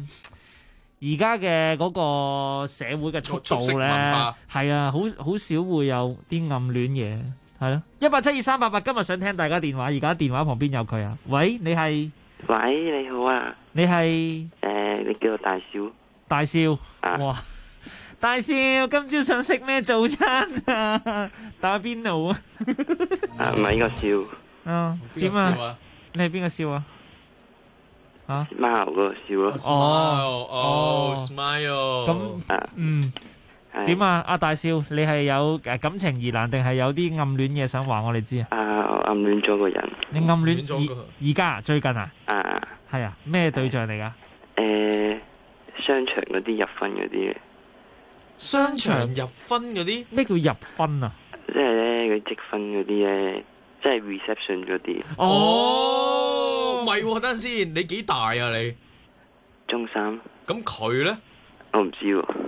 嘅嗰個社會嘅速度咧，係啊，好少會有啲暗戀嘢，係咯。172-388，今日想聽大家電話，而家電話旁邊有佢啊。喂，你係？ 喂，你好啊。 你係？ 你叫我大少。 大少。哇！大少，今朝想食咩早餐啊？打邊爐啊？ 唔係呢個少。 點啊？你係邊個少啊？啊 ？Smile 嗰個少咯。 哦 ，Smile。 咁點啊？阿大少，你係有感情疑難定係有啲暗戀嘢想話我哋知啊？ 我暗戀咗個人。 你暗戀而家最近啊？係啊，咩對象嚟噶？ 商場嗰啲入分嗰啲。 商場入分嗰啲？ 咩叫入分啊？ 即係咧，佢積分嗰啲咧，即係 reception 嗰啲。 哦，唔係，等陣先，你幾大啊你？ 中3。 咁佢咧？ 我唔知喎。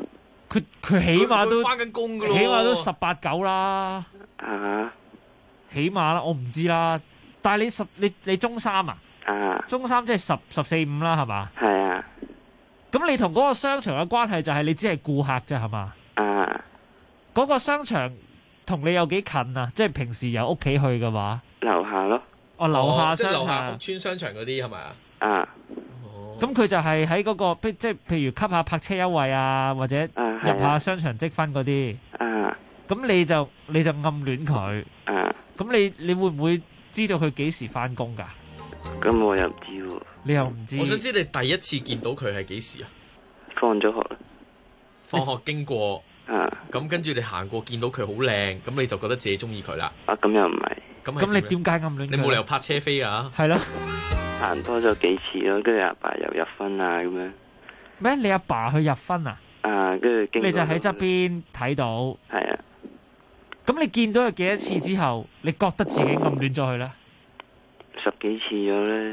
佢起碼都佢返緊工㗎咯喎起碼都18、9啦。起碼啦，我唔知啦。但係你中三啊？中三即係14、15啦，係嘛？ 係啊。 咁你同嗰個商場嘅關係就係你只係顧客啫，係嘛？嗰個商場同你有幾近啊？即係平時由屋企去嘅話， 樓下咯。 樓下即係樓商場下屋。村商場嗰啲係咪啊？ 咁佢就係喺嗰個，即係譬如給下泊車優惠啊，或者入下商場積分嗰啲。咁你就暗戀佢。咁你會唔會知道佢幾時翻工㗎？ 咁我又唔知喎。 你又唔知？ 我想知你第一次見到佢係幾時啊？ 放咗學啦。 放學經過。咁跟住你行過見到佢好靚，咁你就覺得自己中意佢啦。 咁又唔係。 咁你點解暗戀佢？ 你冇理由泊車飛啊？ 係咯。 行多咗幾次咯，跟住阿爸又入分啊咁樣。 咩？你阿爸去入分啊？ 跟住經過你就喺側邊睇到。 係啊。 咁你見到佢幾多次之後，你覺得自己暗戀咗佢咧 ？10幾次咗咧。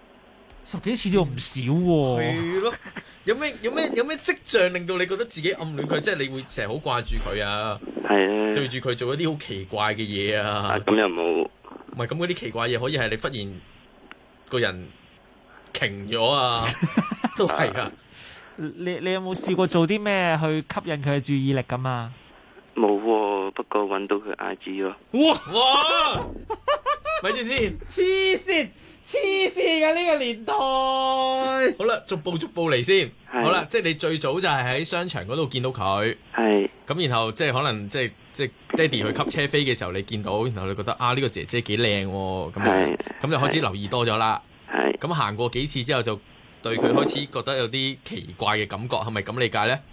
10幾次都唔少喎。 係咯。有咩跡象令到你覺得自己暗戀佢？即係你會成日好掛住佢啊？ 係啊。 對住佢做一啲好奇怪嘅嘢啊？ 咁又冇。 唔係咁嗰啲奇怪嘢，可以係你忽然個人停咗啊，都係噶。 你有冇試過做啲咩去吸引佢嘅注意力咁啊？ 冇喎，不過揾到佢 IG 咯。 哇！咪住先， 黐線嘅呢個年代。 好啦，逐步嚟先。 係好啦，即係你最早就係喺商場嗰度見到佢。 係。 咁然後即係可能即係爹哋去吸車飛嘅時候，你見到，然後你覺得呢個姐姐幾靚喎，咁就開始留意多咗啦。 係。 咁行過幾次之後，就對佢開始覺得有啲奇怪嘅感覺，係咪咁理解咧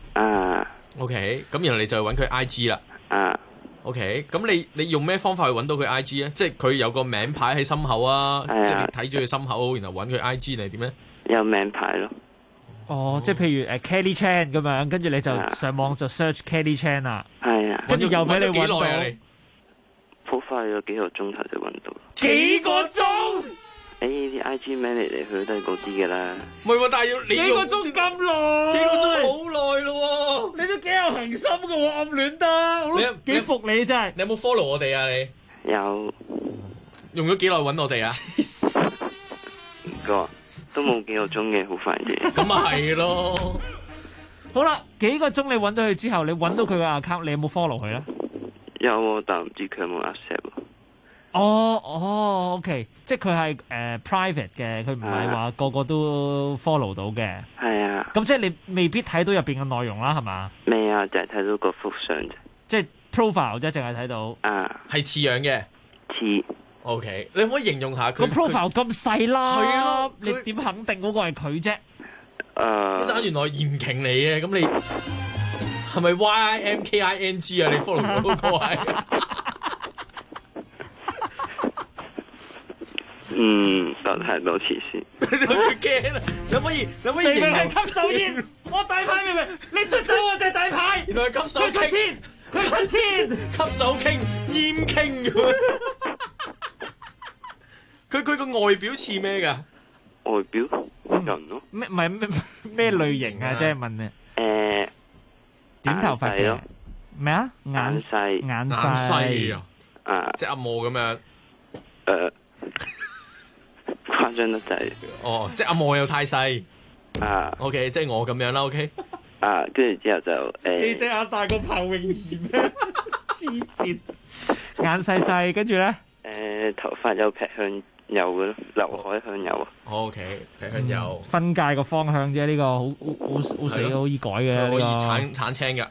？OK， 咁然後你就去揾佢 IG 啦。OK， 咁你用咩方法去揾到佢 IG 咧？即係佢有個名牌喺心口啊，即係你睇住佢心口，然後揾佢 IG 定係點咧？ 有名牌咯。 哦，即係譬如Kelly Chan 咁樣，跟住你就上網就 search Kelly Chan 啦。 係啊。 跟住又俾你揾到。 好快咗幾個鐘頭就揾到。 幾個鐘？ 啲 IG 名嚟嚟去都係嗰啲噶啦。 唔係喎，但係要你幾個鐘咁耐？ 幾個鐘好耐咯喎！ 你都幾有恒心嘅喎，暗戀得。幾服你真係。 你有冇 follow 我哋啊？你有。 用咗幾耐揾我哋啊？ 唔該，都冇幾個鐘嘅，好快啫。 咁咪係咯。 好啦，幾個鐘你揾到佢之後，你揾到佢嘅 account，你有冇 follow 佢咧？ 有，但唔知佢有冇 accept。 OK， 即係佢係private 嘅，佢唔係話個個都 follow 到嘅。 係啊。 咁即係你未必睇到入邊嘅內容啦，係嘛？ 未啊，就係睇到個幅相啫。 即係 profile 啫，淨係睇到。 係似樣嘅。 似。 OK，你可唔可以形容下佢個 profile 咁細啦？ 係咯， 你點肯定嗰個係佢啫？ 原來嚴瓊嚟嘅，咁你係咪 YIMKING 啊？你 follow 嗰個係？ 得太多次先。 驚啊！你可唔可以明明係吸手煙，我底牌明明，你出走我隻底牌。 原來係吸手佢出錢，佢出錢， 吸手傾，煙傾咁。佢個外表似咩㗎？ 外表人咯。 咩唔係咩類型啊？即係問你。短頭髮嘅咩啊？眼細啊！ 即係阿莫咁樣。 誇張得滯。 哦，即係阿莫又太細。OK， 即係我咁樣啦。OK。 跟住之後就你隻眼大過彭泳儀咩？黐線。眼細細，跟住咧。 頭髮有劈向右嘅咯，劉海向右啊。 OK，劈向右。 分界個方向啫，呢個好死好易改嘅。 可以鏟青㗎。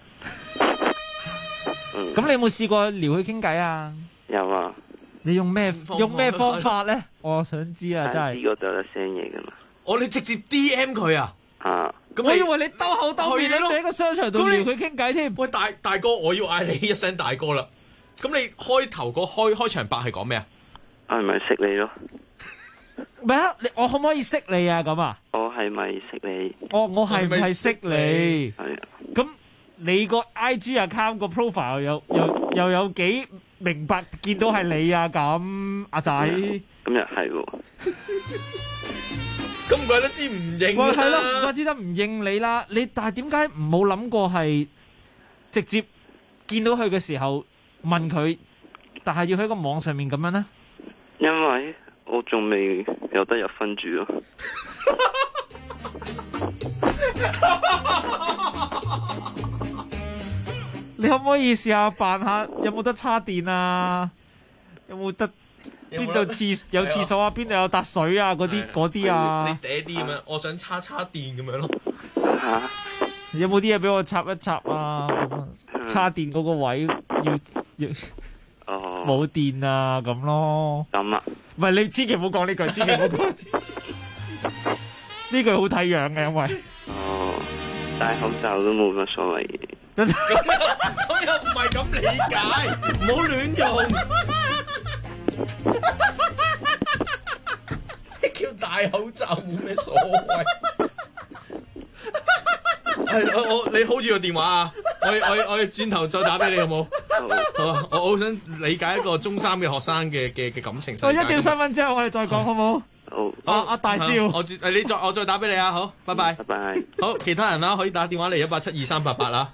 咁你有冇試過撩佢傾偈啊？ 有啊。 你用咩方法咧？我想知啊，真係。 呢個就有得 send 嘢噶嘛？ 你直接 DM 佢啊？咁我以為你兜口兜面喺個商場度撩佢傾偈添。 喂，大哥，我要嗌你一聲大哥啦。咁你開頭個開場白係講咩啊？ 我係咪識你咯？ 咩啊？我可唔可以識你啊？咁啊？ 我係咪識你？ 我係唔係識你？ 係啊。 咁你個 IG account 個 profile 又有幾明白見到係你啊？咁阿仔。 咁又係喎。 咁唔怪得知唔認啦。 係咯，唔怪之得唔認你啦。但係點解唔冇諗過係直接見到佢嘅時候問佢，但係要喺個網上面咁樣呢？ 因為我仲未有得入分住咯。 你可唔可以試下扮下有冇得叉電啊？有冇得邊度有廁所啊？邊度有笪水啊？嗰啲啊？ 你嗲啲咁樣，我想叉電咁樣咯。 有冇啲嘢俾我插一插啊？叉電嗰個位要冇電啊咁咯。 咁啊？ 唔係你千祈唔好講呢句，千祈唔好講。呢句好睇樣嘅，因為戴口罩都冇乜所謂嘅。 咁又唔係咁理解，唔好亂用。你叫戴口罩冇咩所謂。你 hold 住個電話啊！我轉頭再打俾你好冇？好啊！我好想理解一個中三嘅學生嘅感情世界。 我一條新聞之後，我哋再講好冇？ 好。 阿大少， 我再打俾你啊！好，拜拜。 拜拜。 好，其他人啦，可以打電話嚟1872388啦。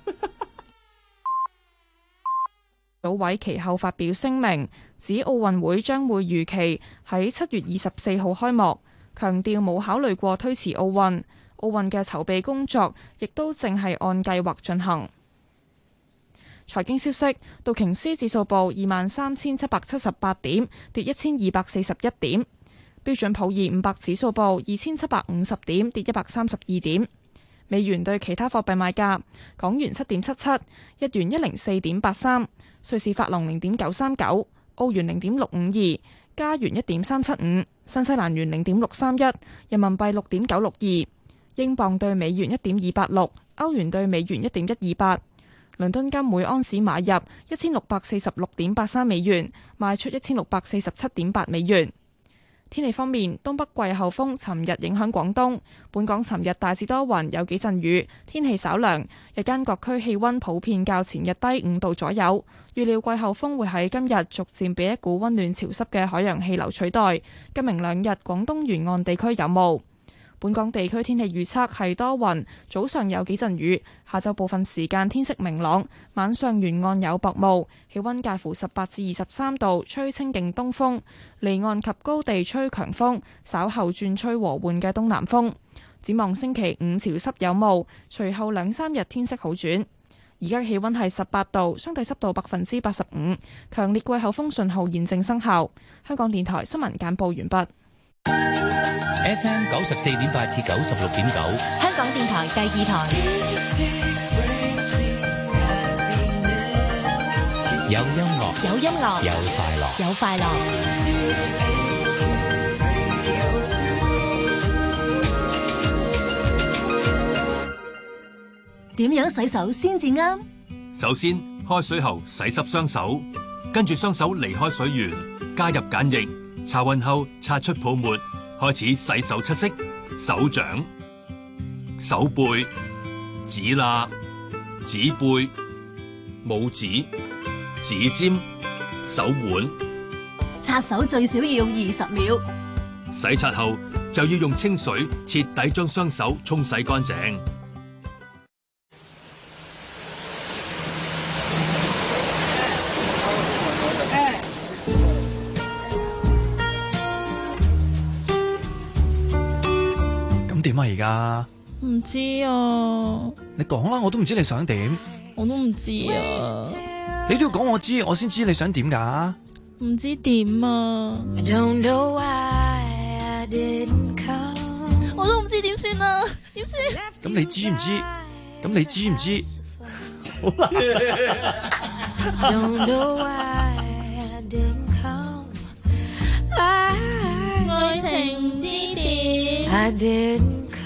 組委其後發表聲明，指奧運會將會如期喺7月24號開幕，強調冇考慮過推遲奧運。奧運嘅籌備工作亦都正係按計劃進行。財經消息，道瓊斯指數報23,778點，跌1241點；標準普爾500指數報2750點，跌132點。美元對其他貨幣賣價：港元7.77，日元104.83，瑞士法郎0.939，澳元0.652，加元1.375，新西蘭元0.631，人民幣6.962。英鎊對美元1.286，歐元對美元1.128，倫敦金每安士買入1646.83美元，賣出1647.8美元。天氣方面，東北季候風尋日影響廣東，本港尋日大致多雲，有幾陣雨，天氣稍涼，日間各區氣溫普遍較前日低5度左右。預料季候風會喺今日逐漸被一股溫暖潮濕嘅海洋氣流取代。今明兩日廣東沿岸地區有霧。本港地區天氣預測係多雲，早上有幾陣雨，下晝部分時間天色明朗，晚上沿岸有薄霧，氣溫介乎18至23度，吹清勁東風，離岸及高地吹強風，稍後轉吹和緩嘅東南風。展望星期五潮濕有霧，隨後2-3日天色好轉。而家氣溫係18度，相對濕度85%，強烈季候風信號現正生效。香港電台新聞簡報完畢。 FM 94.8至96.9， 香港電台第二台， 有音樂， 有音樂， 有快樂， 有快樂。點樣洗手先至啱？ 首先，開水後洗濕雙手，跟住雙手離開水源，加入鹼液，搽勻後擦出泡沫。開始洗手七式：手掌、手背、指罅、指背、拇指、指尖、手腕。 擦手最少要20秒。 洗刷後就要用清水徹底將雙手沖洗乾淨。 點啊而家？ 唔知啊。 你講啦，我都唔知你想點。 我都唔知啊。 你都要講我知，我先知你想點噶。 唔知點啊。我都唔知點算啊，點算？ 咁你知唔知？咁你知唔知？好難。 愛情之點。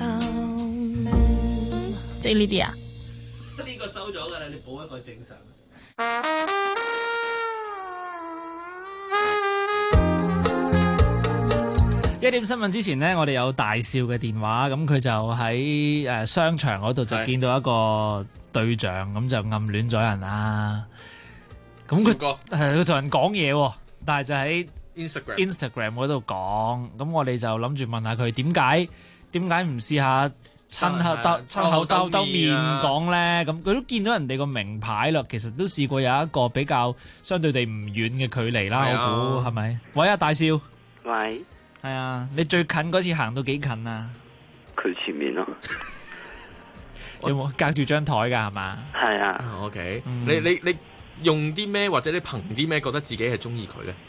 即呢啲啊？ 呢個收咗㗎啦，你補一個正常。1點新聞之前呢，我哋有大少嘅電話，咁佢就喺商場嗰度就見到一個對象，咁就暗戀咗人啦。咁佢同人講嘢，但係就喺Instagram 嗰度講。咁我哋就諗住問下佢點解唔試下親口兜面講咧，咁佢都見到人哋個名牌咯。其實都試過有一個比較相對地唔遠嘅距離啦，我估係咪？喂啊，大少， 喂， 係啊，你最近嗰次行到幾近啊？ 佢前面咯。 有冇隔住張台㗎係嘛？ 係啊。 OK，你用啲咩或者你憑啲咩覺得自己係中意佢咧？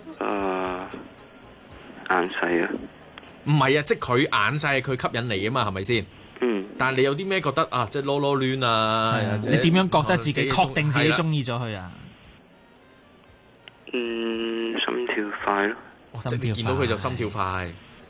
眼細啊。 唔係啊，即係佢眼細，佢吸引你啊嘛，係咪先？ 嗯。 但係你有啲咩覺得啊？即係囉囉攣啊？ 你點樣覺得自己確定自己中意咗佢啊？ 心跳快咯。 即係見到佢就心跳快。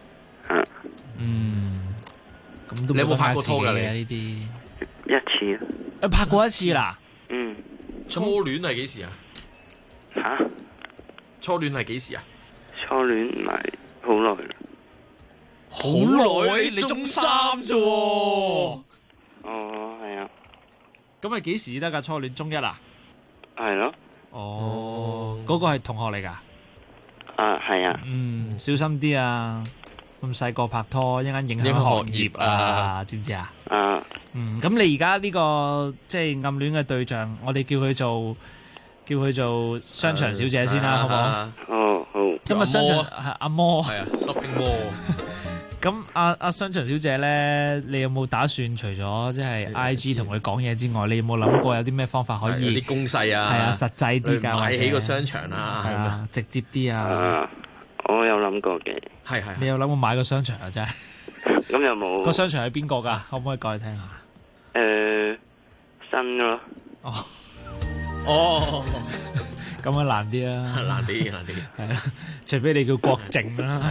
咁都你有冇拍過拖㗎？你呢啲一次啊。 拍過一次啦。 初戀係幾時啊？ 吓？ 初戀係幾時啊？ 初戀唔係好耐啦。 好耐？你中三啫喎。 係啊。 咁係幾時得㗎？初戀中一啊？ 係咯。 嗰個係同學嚟㗎。 係啊。 小心啲啊！咁細個拍拖，一陣間影響學業啊，知唔知啊？咁你而家呢個即係暗戀嘅對象，我哋叫佢做商場小姐先啦，好唔好？ 好。 今日商場係阿摩， 係啊 ，shopping mall。 咁阿商場小姐咧，你有冇打算除咗即係 IG 同佢講嘢之外，你有冇諗過有啲咩方法可以？ 啲攻勢啊， 係啊，實際啲㗎， 買起個商場啊， 係啊，直接啲啊。 我有諗過嘅。 係。 你有諗過買個商場啊？真係。 咁有冇？ 個商場係邊個㗎？可唔可以講嚟聽下？ 新咯。 咁啊難啲啦。 難啲。 係啊，除非你叫郭靖啦。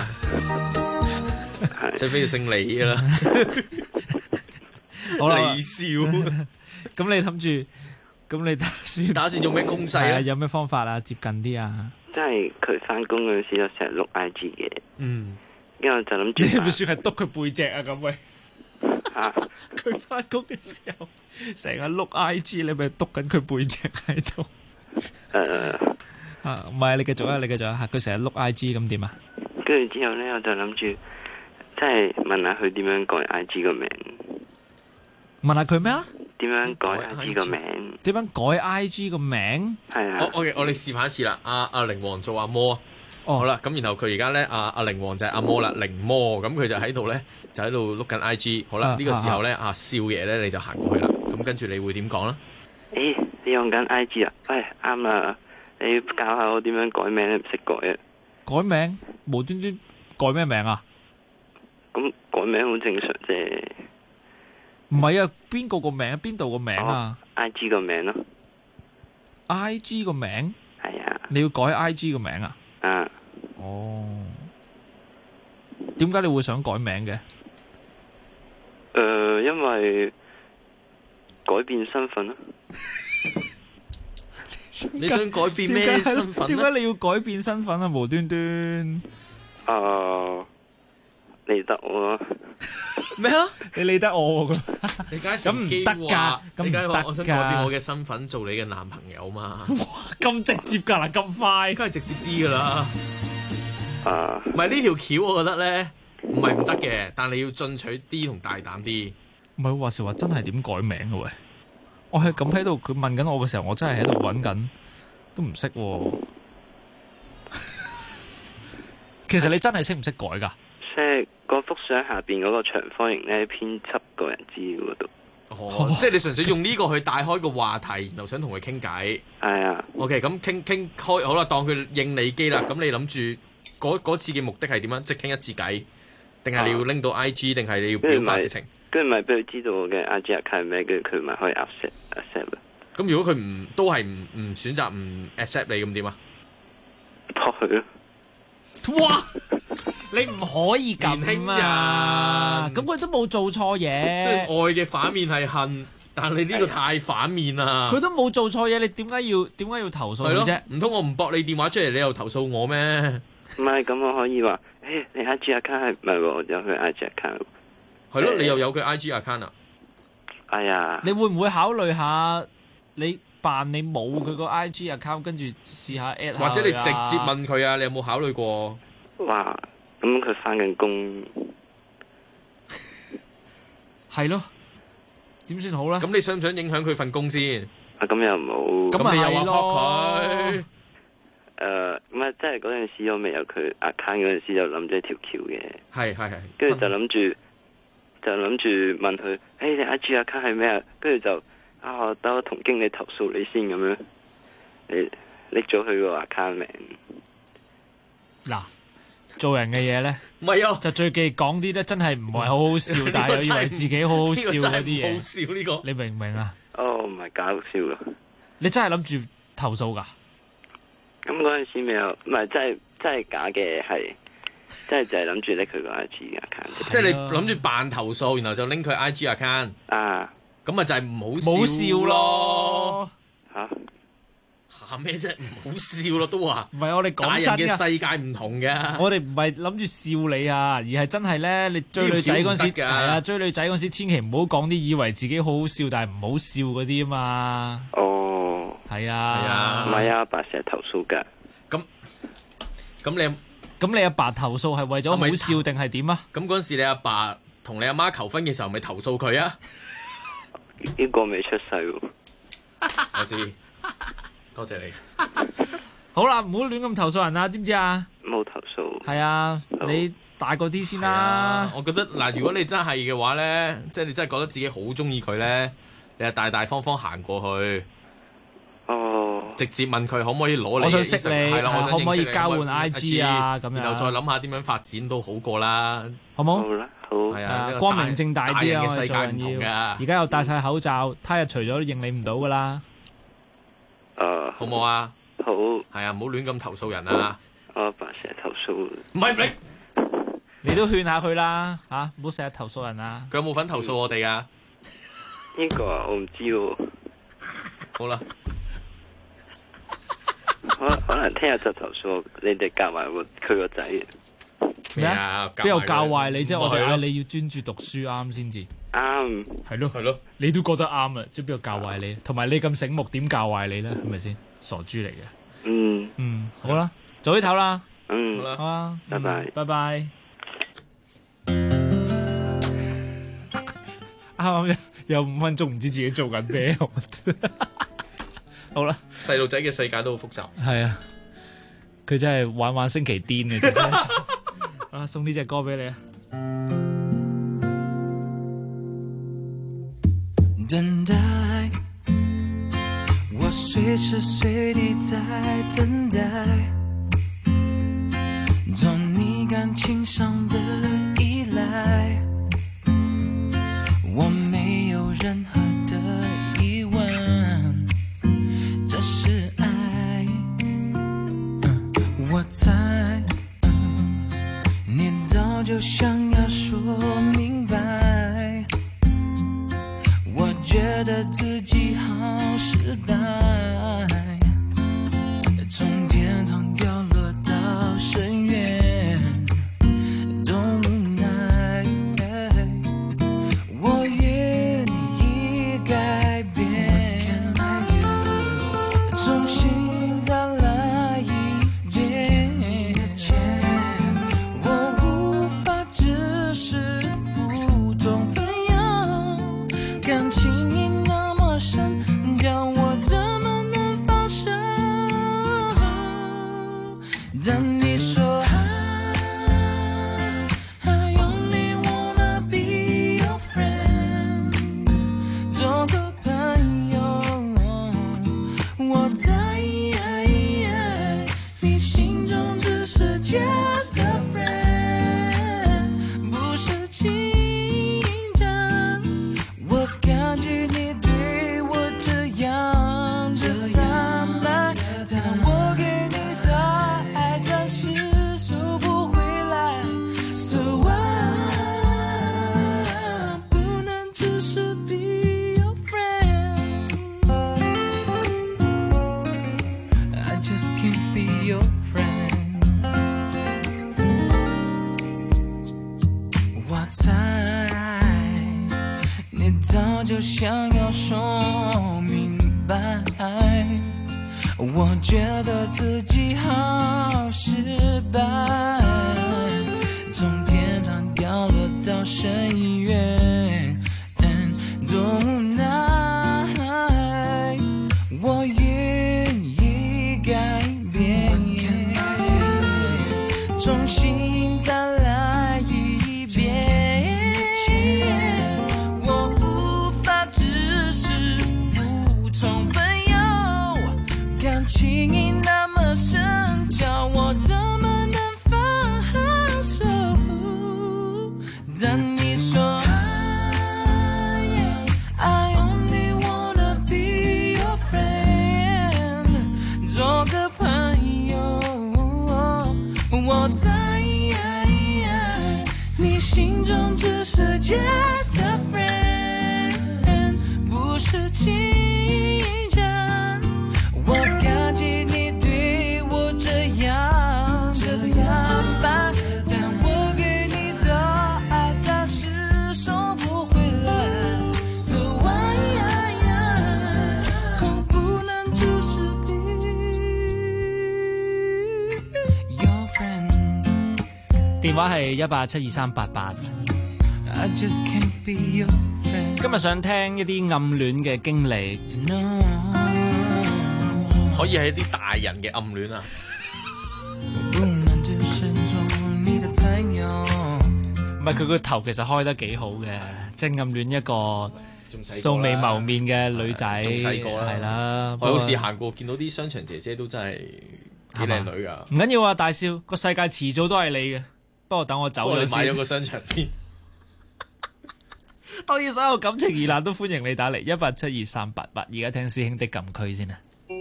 除非要姓李㗎啦。 好啦， 李少。 咁你諗住，咁你打算用咩攻勢啊？ 有咩方法啊？接近啲啊？ 即係佢翻工嗰陣時就成日碌 IG 嘅。因為我就諗住。 你係咪算係督佢背脊啊？咁喂。佢翻工嘅時候成日碌 IG，你咪督緊佢背脊喺度。唔係，你繼續啊！佢成日碌 IG 咁點啊？ 跟住之後咧，我就諗住即係問下佢點樣改 IG 個名。 問下佢咩啊？ 點樣改 IG 個名？ 點樣改 IG 個名？ 係啊。 我哋示範一次啦。阿凌王做阿摩。好啦，咁然後佢而家咧，阿凌王就係阿摩啦，凌摩，咁佢就喺度碌緊 IG。好啦，呢個時候咧，阿少爺咧你就行過去啦。咁跟住你會點講啦？ 你用緊 IG 啊？啱啦，你教下我點樣改名，你唔識改啊？ 改名？無端端改咩名啊？ 咁改名好正常啫。 唔係啊，邊個個名？邊度個名啊 ？IG 個名咯。 IG 個名？ 係啊。 你要改 IG 個名啊？點解你會想改名嘅？ 因為改變身份咯。 你想改變咩身份？ 點解你要改變身份啊？無端端。 理得我咯。 咩啊？ 你理得我㗎？ 你梗係咁唔得㗎，咁唔得㗎。 我想改變我嘅身份做你嘅男朋友嘛？ 哇！咁直接㗎啦，咁快， 梗係直接啲㗎啦。唔係呢條橋，我覺得咧唔係唔得嘅，但你要進取啲同大膽啲。 唔係話時話真係點改名嘅喂？我係咁喺度，佢問緊我嘅時候，我真係喺度揾緊，都唔識喎。其實你真係識唔識改㗎？ 識，嗰幅相下邊嗰個長方形咧，編輯個人資料嗰度。 即係你純粹用呢個去帶開個話題，然後想同佢傾偈。 係啊。 OK，咁傾開好啦，當佢應你機啦。咁你諗住嗰次嘅目的係點樣？即係傾一次偈，定係你要拎到 IG，定係你要表達直情？ 跟住咪俾佢知道我嘅 IG account 係咩，跟住佢咪可以 accept 啦。 咁如果佢都係唔選擇唔 accept 你，咁點啊？ 撲佢咯！ 哇！你唔可以咁啊！咁佢都冇做錯嘢。 雖然愛嘅反面係恨，但係你呢個太反面啦。 佢都冇做錯嘢，你點解要投訴佢啫？ 唔通我唔駁你電話出嚟，你又投訴我咩？ 唔係，咁我可以話，你 IG account 係唔係喎？有佢 IG account。 係咯，你又有佢 IG account 啊？ 哎呀！ 你會唔會考慮下你扮你冇佢個 IG account，跟住試下 at 或者你直接問佢啊？你有冇考慮過？ 哇！咁佢翻緊工， 係咯，點算好咧？ 咁你想唔想影響佢份工先？ 啊，咁又冇。 咁你又話 block 佢？ 唔係，即係嗰陣時我未有佢 account 嗰陣時就諗咗一條橋嘅。 係。 跟住就諗住問佢，你 IG account 係咩啊？跟住就等我同經理投訴你先咁樣，你拎咗佢個 account 名。 嗱，做人嘅嘢咧， 唔係啊， 就最忌講啲咧，真係唔係好好笑，但係又以為自己好好笑嗰啲嘢。 好笑呢個， 你明唔明啊？ 哦，唔係搞笑咯。 你真係諗住投訴㗎？ 咁嗰陣時未有，唔係真係假嘅，係真係就係諗住拎佢個 IG account。 即係你諗住扮投訴，然後就拎佢 IG account。 啊， 咁啊就係唔好笑咯。嚇咩啫？唔好笑咯，都話。 唔係我哋講真大人嘅世界唔同嘅。 我哋唔係諗住笑你啊，而係真係咧，你追女仔嗰陣時，係啊，追女仔嗰陣時，千祈唔好講啲以為自己好好笑，但係唔好笑嗰啲啊嘛。 哦， 係啊， 唔係啊，阿爸成日投訴㗎。 咁你阿爸投訴係為咗好笑定係點啊？ 咁嗰陣時你阿爸同你阿媽求婚嘅時候，咪投訴佢啊？ 呢個未出世喎。 我知。多謝你。 好啦，唔好亂咁投訴人啊，知唔知啊？ 冇投訴。 係啊，你大個啲先啦。 我覺得嗱，如果你真係嘅話咧，即係你真係覺得自己好中意佢咧，你係大大方方行過去。 哦。 直接問佢可唔可以攞你？ 我想識你， 係啦， 可唔可以交換 IG 啊？咁樣， 然後再諗下點樣發展都好過啦， 好冇？ 好啦，好。 係啊， 光明正大啲啊！ 嘅世界唔同㗎。 而家又戴晒口罩，他日除咗都認你唔到㗎啦。 好冇啊？ 好。 係啊，唔好亂咁投訴人啊！ 我阿爸成日投訴。 唔係你都勸下佢啦，嚇唔好成日投訴人啊！ 佢有冇份投訴我哋啊？ 呢個啊，我唔知喎。 好啦。 可能聽日就投訴你哋教埋佢個仔。 咩啊？邊有教壞你啫？我哋嗌你要專注讀書啱先至。 啱。 係咯。 你都覺得啱啊？即係邊個教壞你？同埋你咁醒目，點教壞你咧？係咪先？傻豬嚟嘅。好啦，早啲唞啦。 好啦。 好啊。 拜拜。 拜拜。啱有5分鐘，唔知自己做緊咩。好啦， 細路仔嘅世界都好複雜。 係啊，佢真係玩星期癲嘅。真啊，送呢隻歌俾你啊！ 等待，我隨時隨地在等待，從你感情上的依賴，我沒有任何的疑問。是愛，我猜，你早就想要說明白，我覺得自己好失敗，從天堂掉落到深淵，都無奈，我願意改變。早就想要說明白，我覺得自己好失敗，從天堂掉落到深淵， 在你心中只是 just a friend， 不是情人。我感激你对我这样吧，但我给你的爱暂时收不回来。So why 不能只是 your friend。 電話係1872388。 I just can't be your friend。 今日想聽一啲暗戀嘅經歷。 可以係一啲大人嘅暗戀啊！ 唔係佢個頭其實開得幾好嘅，即係暗戀一個素未謀面嘅女仔， 仲細個啦， 係啦。 我有時行過見到啲商場姐姐都真係幾靚女㗎。 唔緊要啊，大少個世界遲早都係你嘅，不過等我走咗先。 買咗個商場先。 當然所有感情疑難都歡迎你打嚟1872388，而家聽師兄的禁區先啊！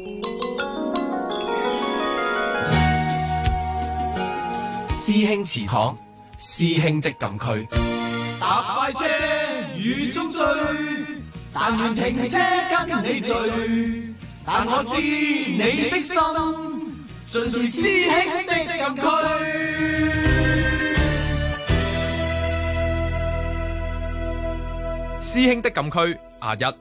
師兄祠堂，師兄的禁區。 搭快車雨中追，但願停車跟你聚。但我知你的心，盡是師兄的禁區。 師兄的禁區阿一。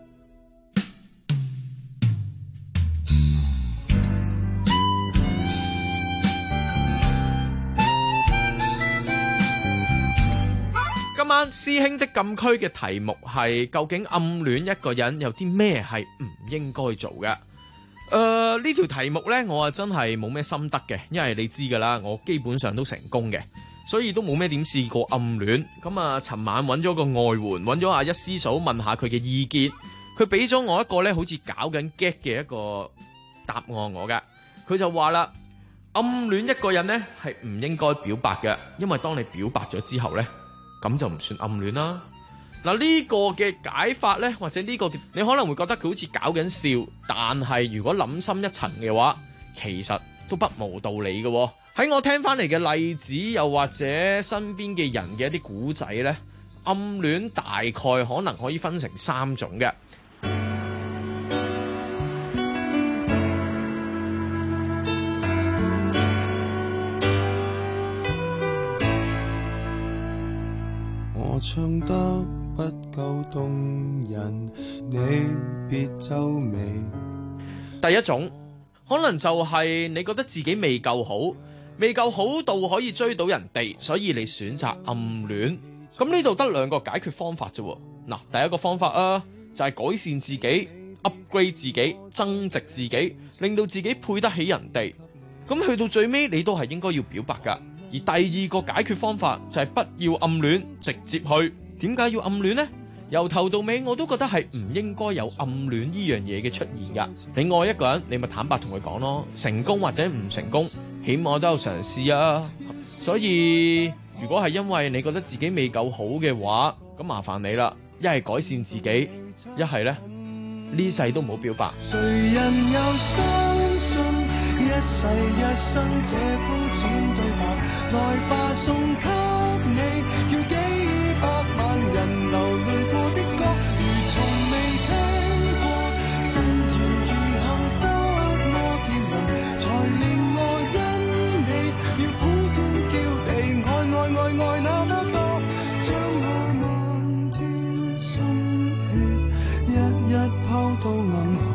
今晚師兄的禁區嘅題目係究竟暗戀一個人有啲咩係唔應該做嘅？呢條題目呢，我真係冇咩心得嘅，因為你知噶啦，我基本上都成功嘅，所以都冇咩點試過暗戀。咁啊，尋晚揾咗個外援，揾咗阿一師嫂問下佢嘅意見，佢俾咗我一個呢好似搞緊 get 嘅一個答案我噶。佢就話啦，暗戀一個人呢係唔應該表白嘅，因為當你表白咗之後呢，咁就唔算暗戀啦。嗱，呢個嘅解法呢，或者呢個你可能會覺得佢好似搞緊笑，但係如果諗深一層嘅話，其實都不無道理嘅。喺我聽翻嚟嘅例子，又或者身邊嘅人嘅一啲古仔呢，暗戀大概可能可以分成3種嘅。 我唱得不夠動人，你別皺眉。 第一種可能就係你覺得自己未夠好，未夠好到可以追到人哋，所以你選擇暗戀。咁呢度得2個解決方法啫。嗱，第一個方法啊，就係改善自己 ，upgrade 自己，增值自己，令到自己配得起人哋。咁去到最尾，你都係應該要表白噶。而第2個解決方法就係不要暗戀，直接去。點解要暗戀呢？由頭到尾我都覺得係唔應該有暗戀呢樣嘢嘅出現噶。你愛一個人，你咪坦白同佢講咯，成功或者唔成功，起碼都有嘗試啊。所以如果係因為你覺得自己未夠好嘅話，咁麻煩你啦，一係改善自己，一係呢世都唔好表白。 誰人又相信一世一生這膚淺對白？來吧，送給你，要幾百萬人流淚過的歌，如從未聽過。誓言如幸福摩天輪，才令我因你要呼天叫地，愛那麼多，將我漫天心血一一拋到銀河。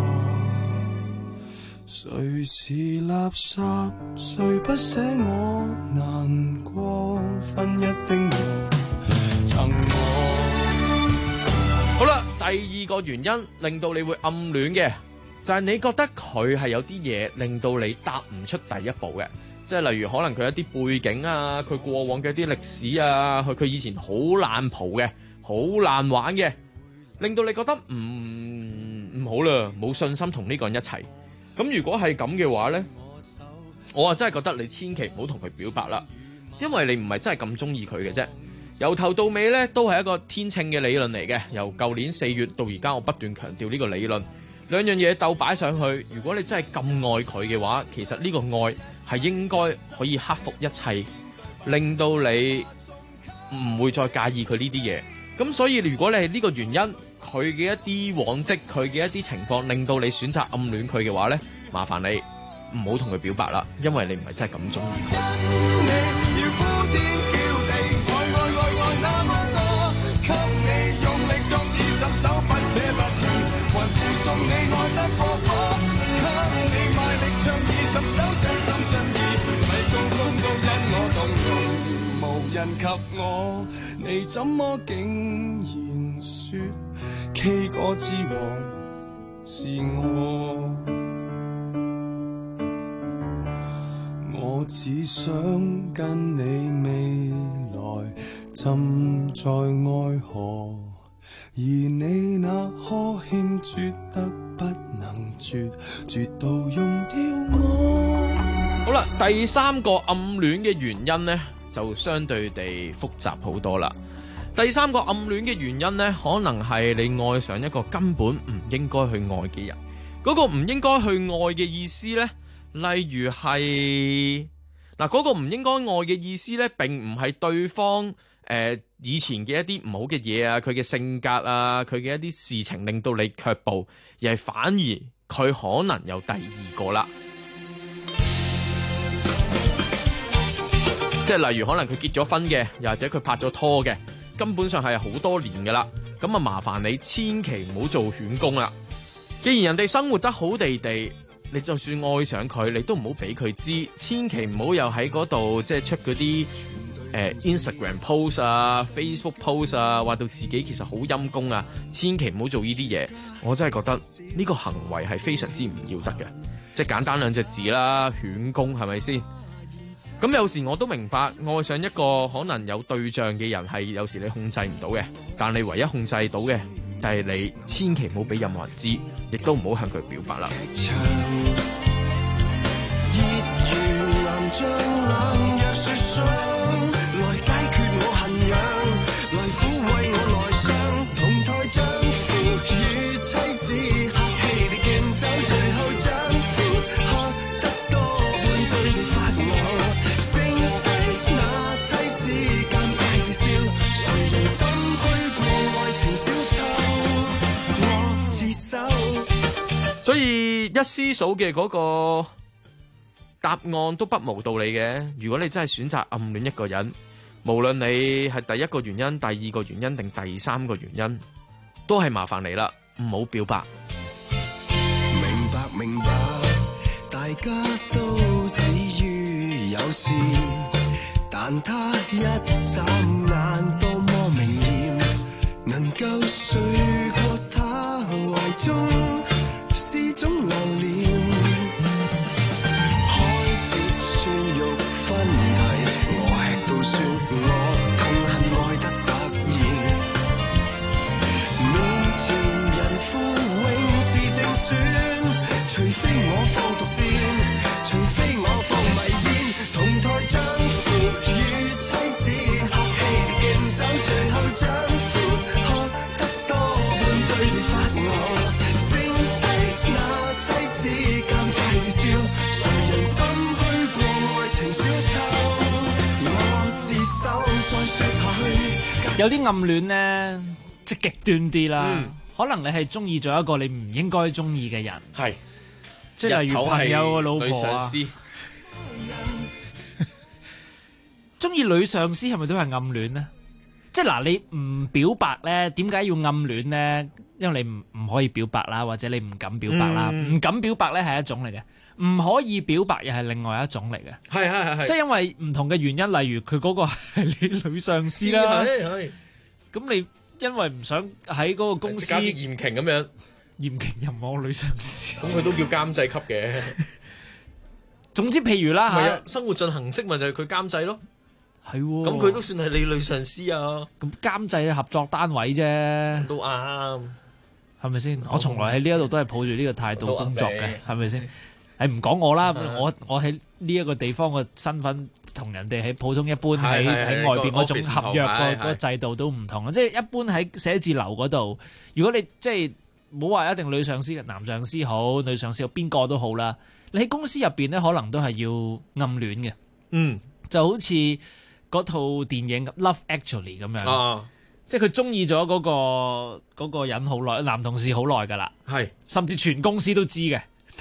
誰是垃圾？誰不捨我難過？分一丁我贈我。 好啦，第2個原因令到你會暗戀嘅，就係你覺得佢係有啲嘢令到你踏唔出第一步嘅，即係例如可能佢一啲背景啊，佢過往嘅一啲歷史啊，佢以前好爛蒲嘅，好爛玩嘅，令到你覺得唔好啦，冇信心同呢個人一齊。咁如果係咁嘅話呢，我真係覺得你千祈唔好同佢表白啦，因為你唔係真係咁中意佢嘅啫。由頭到尾呢，都係一個天秤嘅理論嚟嘅。由舊年4月到而家，我不斷強調呢個理論。 兩樣嘢鬥擺上去，如果你真係咁愛佢嘅話，其實呢個愛係應該可以克服一切，令到你唔會再介意佢呢啲嘢。咁所以如果你係呢個原因，佢嘅一啲往績，佢嘅一啲情況，令到你選擇暗戀佢嘅話呢，麻煩你唔好同佢表白啦，因為你唔係真係咁中意佢。 無人及我，你怎麼竟然說 K 歌之王是我？我只想跟你未來浸在愛河，而你那呵欠絕得不能絕，絕到用掉我。 好啦，第三個暗戀嘅原因呢，就相對地複雜好多啦。第三個暗戀嘅原因呢，可能係你愛上一個根本唔應該去愛嘅人。嗰個唔應該去愛嘅意思呢，例如係嗰個唔應該愛嘅意思呢，並唔係對方以前嘅一啲唔好嘅嘢啊，佢嘅性格啊，佢嘅一啲事情令到你卻步，而係反而佢可能有第二個啦。即係例如可能佢結咗婚嘅，又或者佢拍咗拖嘅，根本上係好多年噶啦。咁啊，麻煩你千祈唔好做犬公啦。既然人哋生活得好地地，你就算愛上佢，你都唔好俾佢知，千祈唔好又喺嗰度即係出嗰啲Instagram post 啊、Facebook post 啊，話到自己其實好陰公啊，千祈唔好做呢啲嘢。我真係覺得呢個行為係非常之唔要得嘅，即係簡單兩隻字啦，犬公係咪先？咁有時我都明白，愛上一個可能有對象嘅人係有時你控制唔到嘅，但你唯一控制到嘅就係你千祈唔好俾任何人知，亦都唔好向佢表白啦。所以一思數嘅嗰個答案都不無道理嘅。如果你真係選擇暗戀一個人，無論你係第一個原因、第二個原因定第三個原因，都係麻煩你啦，唔好表白。 明白，大家都只於有事，但他一眨眼多麼明豔，能夠睡過他懷中是種留念。開節酸肉分題，我吃到酸，我痛恨愛得突然。面前人歡永是正選，除非我放毒箭，除非我放迷煙。同台丈夫與妻子客氣地競爭，最後丈夫喝得多半醉地發餓。 有啲暗戀咧，即係極端啲啦。可能你係中意咗一個你唔應該中意嘅人， 係即係例如朋友個老婆女上司， 中意女上司係咪都係暗戀呢？即係嗱，你唔表白咧，點解要暗戀咧？因為你唔可以表白啦，或者你唔敢表白啦。唔敢表白咧係一種嚟嘅，唔可以表白又係另外一種嚟嘅。 係， 即係因為唔同嘅原因，例如佢嗰個係你女上司啦，咁你因為唔想喺嗰個公司嚴刑咁樣， 嚴刑又冇女上司， 咁佢都叫監製級嘅。 總之譬如啦嚇，生活進行式咪就係佢監製咯。 係喎， 咁佢都算係你女上司啊。 咁監製合作單位啫， 都啱， 係咪先？我從來喺呢一度都係抱住呢個態度工作嘅，係咪先？唔講我啦，我喺呢一個地方嘅身份同人哋喺普通一般喺外邊嗰種合約個制度都唔同啦。即係一般喺寫字樓嗰度，如果你即係唔好話一定女上司、男上司好，女上司好，邊個都好啦。你喺公司入邊咧，可能都係要暗戀嘅。 嗯， 就好似嗰套電影《Love Actually》咁樣。 啊， 即係佢中意咗嗰個人好耐，男同事好耐㗎啦。 係， 甚至全公司都知嘅。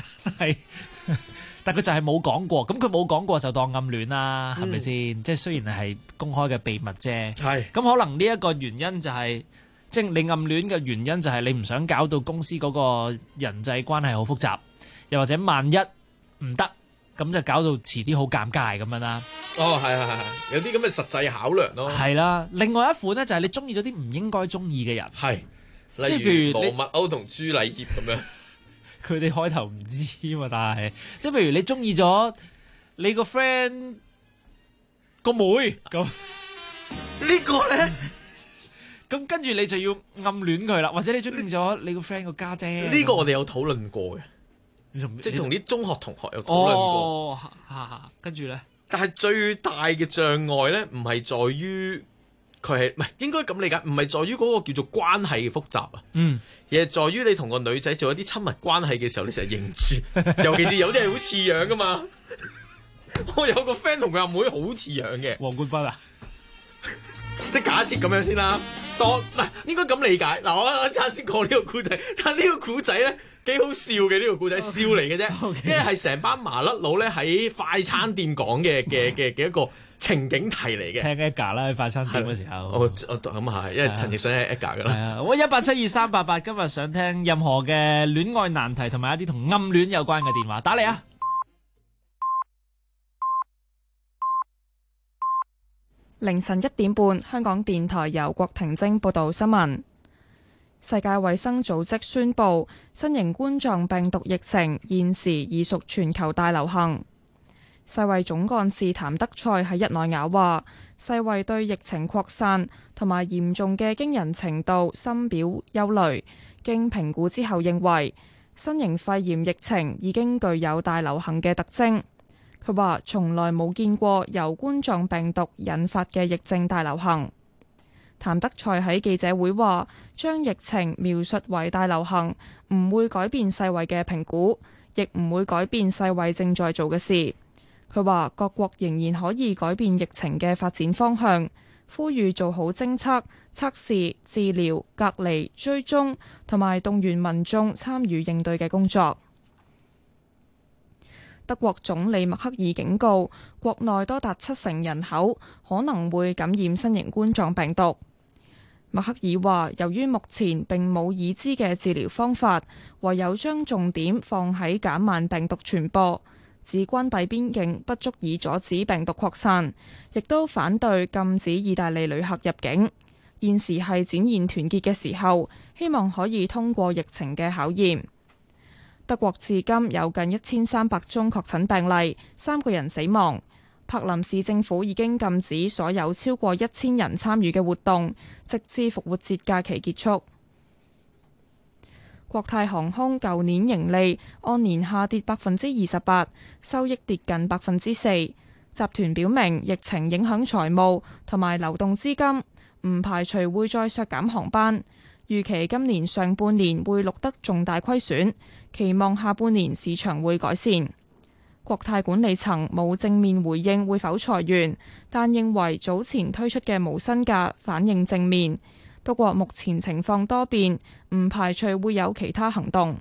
但佢就係冇講過，咁佢冇講過就當暗戀啦，係咪先？即係雖然係公開嘅秘密啫。 係。 咁可能呢一個原因就係、即係你暗戀嘅原因就係你唔想搞到公司嗰個人際關係好複雜，又或者萬一唔得，咁就搞到遲啲好尷尬咁樣啦。 哦，係，有啲咁嘅實際考量咯。 係啦，另外一款咧就係你中意咗啲唔應該中意嘅人。 係， 即係譬如羅密歐同朱麗葉咁樣。 佢哋開頭唔知嘛，但係即係譬如你中意咗你個 friend 個妹咁， 呢個咧， 咁跟住你就要暗戀佢啦，或者你中意咗你個 friend 個家姐。 呢個我哋有討論過嘅，即係同啲中學同學有討論過。 哦，跟住咧， 但係最大嘅障礙咧，唔係在於佢係唔係應該咁理解，唔係在於嗰個叫做關係嘅複雜啊。 嗯。 而係在於你同個女仔做一啲親密關係嘅時候，你成日認住，尤其是有啲係好似樣噶嘛。我有個 friend 同佢阿妹好似樣嘅， 黃冠斌啊， 即係假設咁樣先啦。當嗱應該咁理解嗱，我陣先講呢個故仔，但係呢個故仔咧幾好笑嘅，呢個故仔笑嚟嘅啫，因為係成班麻甩佬咧喺快餐店講嘅一個情景題嚟嘅。 聽 Edgar 啦，喺快餐店嘅時候。 我咁係，因為陳奕迅係 Edgar 噶啦。 係啊，我1872388今日想聽任何嘅戀愛難題同埋一啲同暗戀有關嘅電話，打嚟啊！ 凌晨1點半，香港電台由郭婷晶報道新聞。世界衛生組織宣布，新型冠狀病毒疫情現時已屬全球大流行。世衛總幹事譚德塞喺日內瓦話，世衛對疫情擴散同埋嚴重嘅驚人程度深表憂慮，經評估之後認為，新型肺炎疫情已經具有大流行嘅特徵。佢話從來冇見過由冠狀病毒引發嘅疫症大流行。譚德塞喺記者會話，將疫情描述為大流行，唔會改變世衛嘅評估，亦唔會改變世衛正在做嘅事。佢話各國仍然可以改變疫情嘅發展方向，呼籲做好偵測、測試、治療、隔離、追蹤同埋動員民眾參與應對嘅工作。德國總理默克爾警告，國內多達70%人口可能會感染新型冠狀病毒。默克爾話，由於目前並冇已知嘅治療方法，唯有將重點放喺減慢病毒傳播。指關閉邊境不足以阻止病毒擴散，亦都反對禁止意大利旅客入境。現時係展現團結嘅時候，希望可以通過疫情嘅考驗。德國至今有近1300宗確診病例，3個人死亡。柏林市政府已經禁止所有超過1000人參與嘅活動，直至復活節假期結束。國泰航空舊年盈利按年下跌28%，收益跌近4%。集團表明疫情影響財務同埋流動資金，唔排除會再削減航班。預期今年上半年會錄得重大虧損，期望下半年市場會改善。國泰管理層冇正面回應會否裁員，但認為早前推出嘅無薪假反應正面。不過目前情況多變，唔排除會有其他行動。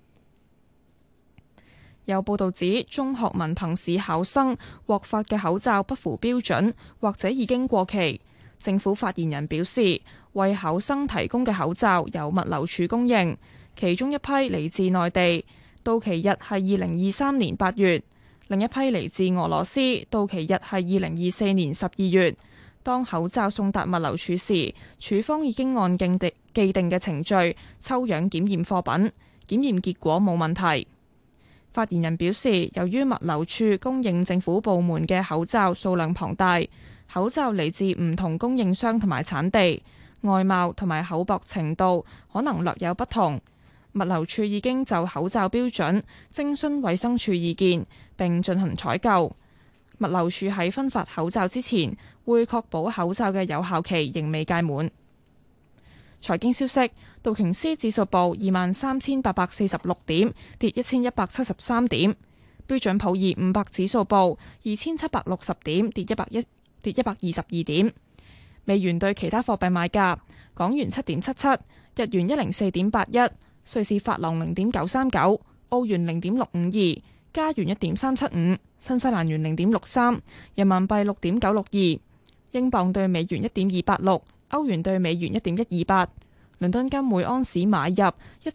有報道指，中學文憑試考生獲發嘅口罩不符標準，或者已經過期。政府發言人表示，為考生提供嘅口罩由物流署供應，其中一批嚟自內地，到期日係2023年8月；另一批嚟自俄羅斯，到期日係2024年12月。當口罩送達物流署時，署方已經按既定嘅程序抽樣檢驗貨品，檢驗結果冇問題。發言人表示，由於物流署供應政府部門嘅口罩數量龐大，口罩嚟自唔同供應商同埋產地，外貌同埋厚薄程度可能略有不同。物流署已經就口罩標準徵詢衛生署意見，並進行採購。物流署喺分發口罩之前，會確保口罩嘅有效期仍未屆滿。 財經消息，道瓊斯指數報23,846點，跌1173點；標準普爾500指數報2760點，跌122點。美元對其他貨幣買價：港元7.77，日元104.81，瑞士法郎0.939，澳元0.652，加元1.375，新西蘭元0.63，人民幣6.962，英鎊對美元1.286，歐元對美元1.128。倫敦金每安士買入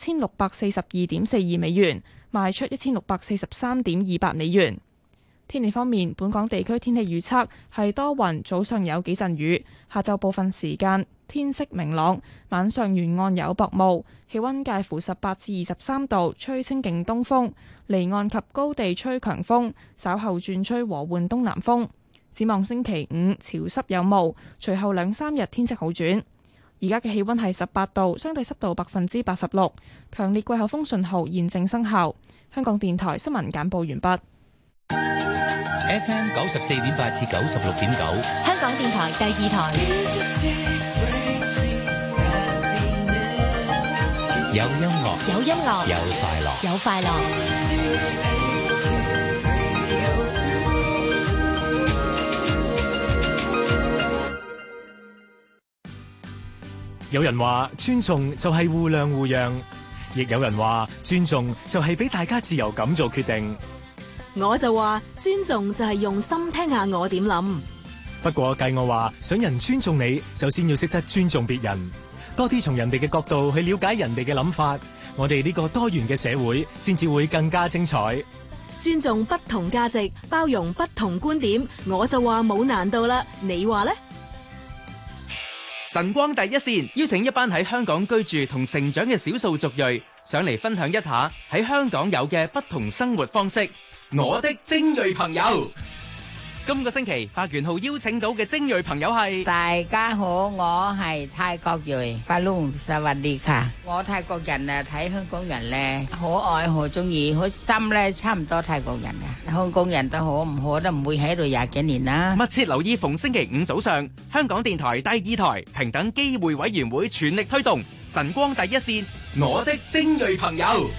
1642.42美元，賣出1643.28美元。天氣方面，本港地區天氣預測係多雲，早上有幾陣雨，下晝部分時間天色明朗，晚上沿岸有薄霧，氣溫介乎18至23度，吹清勁東風，離岸及高地吹強風，稍後轉吹和緩東南風。展望星期五潮濕有霧，隨後2-3日天色好轉。而家嘅氣溫係18度，相對濕度86%，強烈季候風信號現正生效。香港電台新聞簡報完畢。 FM 94.8至96.9， 香港電台第2台。 有音樂， 有音樂， 有快樂， 有快樂。 有人話尊重就係互諒互讓，亦有人話尊重就係俾大家自由咁做決定。 我就話尊重就係用心聽下我點諗。 不過計我話想人尊重你，首先要識得尊重別人，多啲從人哋嘅角度去了解人哋嘅諗法，我哋呢個多元嘅社會先至會更加精彩。 尊重不同價值，包容不同觀點，我就話冇難度啦。你話呢？ 晨光第一線邀請一班喺香港居住同成長嘅少數族裔上嚟分享一下喺香港有嘅不同生活方式。我的精鋭朋友，今個星期白元浩邀請到嘅精鋭朋友係， 大家好，我係泰國裔巴龍薩瓦迪卡。我泰國人啊，睇香港人咧，可愛好中意，好心咧，差唔多泰國人啊。香港人都好唔好都唔會喺度20幾年啦。 密切留意逢星期五早上，香港電台第2台平等機會委員會全力推動晨光第一線，我的精鋭朋友。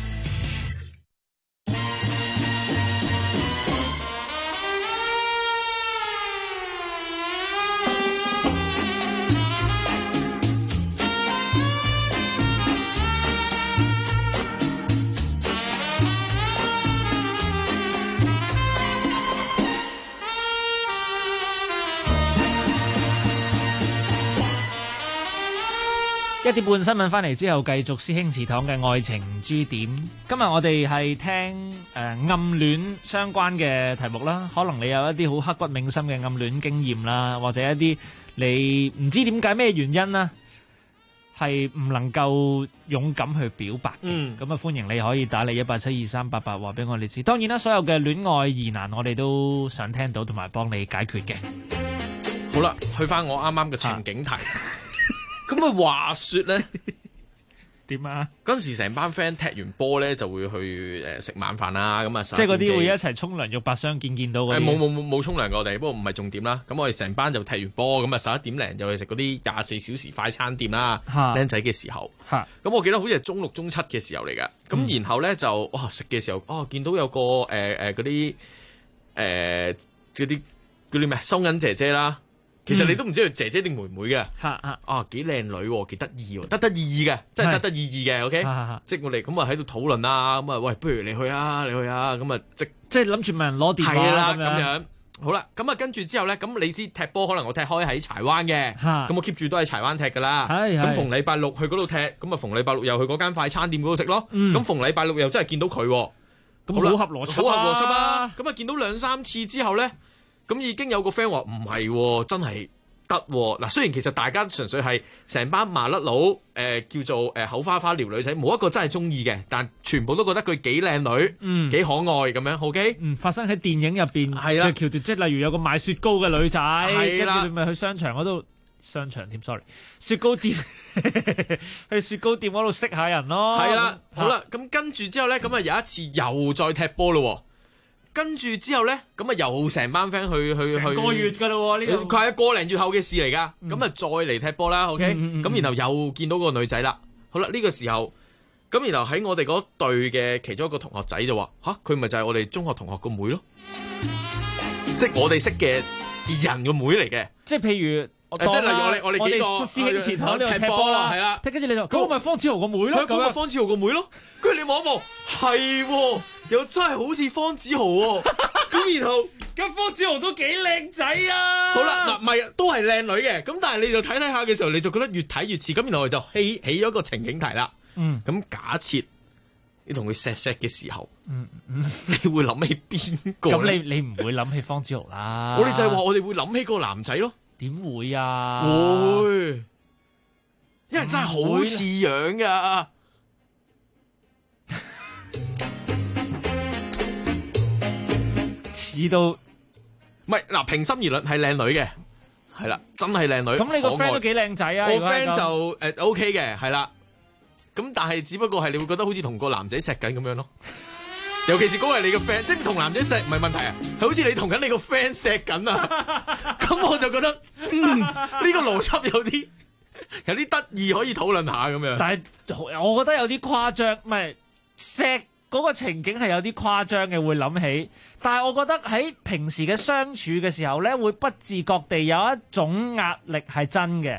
1點半新聞翻嚟之後，繼續師兄祠堂嘅愛情珠點。今日我哋係聽暗戀相關嘅題目啦。可能你有一啲好刻骨銘心嘅暗戀經驗啦，或者一啲你唔知點解咩原因啦，係唔能夠勇敢去表白嘅。咁啊，歡迎你可以打嚟1872388話俾我哋知。當然啦，所有嘅戀愛疑難我哋都想聽到同埋幫你解決嘅。 好啦，去翻我啱啱嘅情景題。咁啊，話說咧點啊？ 嗰陣時成班 friend 踢完波咧，就會去食晚飯啦。咁啊， 即係嗰啲會一齊沖涼，肉帛相見到嗰啲。 冇沖涼過我哋，不過唔係重點啦。咁我哋成班就踢完波，咁啊11點零就去食嗰啲24小時快餐店啦。僆仔嘅時候，咁我記得好似係中6中7嘅時候嚟㗎。咁然後咧就食嘅時候，見到有個嗰啲咩收銀姐姐啦。其實你都唔知佢姐姐定妹妹嘅，幾靚女，幾得意喎，得意嘅，真係得意嘅 ，OK，即係我哋咁啊喺度討論啦，咁啊喂，不如你去啊，咁啊即係諗住問人攞電話啦，咁樣，好啦，咁啊跟住之後咧，咁你知踢波可能我踢開喺柴灣嘅，咁我 keep 住都喺柴灣踢噶啦，咁逢禮拜六去嗰度踢，咁啊逢禮拜六又去嗰間快餐店嗰度食咯，咁逢禮拜六又真係見到佢， 咁好合邏輯啊， 咁啊見到2-3次之後咧。咁已經有個 friend 話唔係，真係得嗱。雖然其實大家純粹係成班麻甩佬，叫做口花花撩女仔，冇一個真係中意嘅，但全部都覺得佢幾靚女，幾可愛咁樣。OK， 發生喺電影入邊嘅橋段，即係例如有個賣雪糕嘅女仔，跟住你咪去商場嗰度，商場添 ，sorry， 雪糕店去雪糕店嗰度識下人咯。 係啦，好啦，咁跟住之後咧，咁啊有一次又再踢波咯。 跟住之後咧，咁啊又成班 friend 去成個月㗎啦喎呢個， 佢係個零月後嘅事嚟㗎。咁啊再嚟踢波啦，OK，咁然後又見到個女仔啦。好啦，呢個時候咁然後喺我哋嗰隊嘅其中一個同學仔就話吓，佢咪就係我哋中學同學個妹咯，即係我哋識嘅人個妹嚟嘅。 即係譬如。 即係例如我哋幾個師兄池塘呢度踢波啦， 係啦， 跟住你就嗰個咪方子豪個妹咯， 嗰個方子豪個妹咯，跟住你望一望，係又真係好似方子豪喎，咁然後咁方子豪都幾靚仔啊！ 好啦，嗱唔係都係靚女嘅，咁但係你就睇下嘅時候，你就覺得越睇越似，咁然後我就起咗個情景題啦。咁假設你同佢錫嘅時候，你會諗起邊個？ 咁你唔會諗起方子豪啦。 我哋就係話我哋會諗起個男仔咯。 點會啊？ 會，因為真係好似樣噶， 似到唔係嗱，平心而論係靚女嘅，係啦，真係靚女。 咁你個 friend 都幾靚仔啊？ 我 friend 就OK 嘅，係啦。咁但係只不過係你會覺得好似同個男仔錫緊咁樣咯。尤其是嗰個係你個 friend，即係同男仔錫唔係問題啊，係好似你同緊你個 friend 錫緊啊，咁我就覺得呢個邏輯有啲得意，可以討論下咁樣。 但係我覺得有啲誇張，唔係錫嗰個情景係有啲誇張嘅，會諗起。但係我覺得喺平時嘅相處嘅時候咧，會不自覺地有一種壓力係真嘅。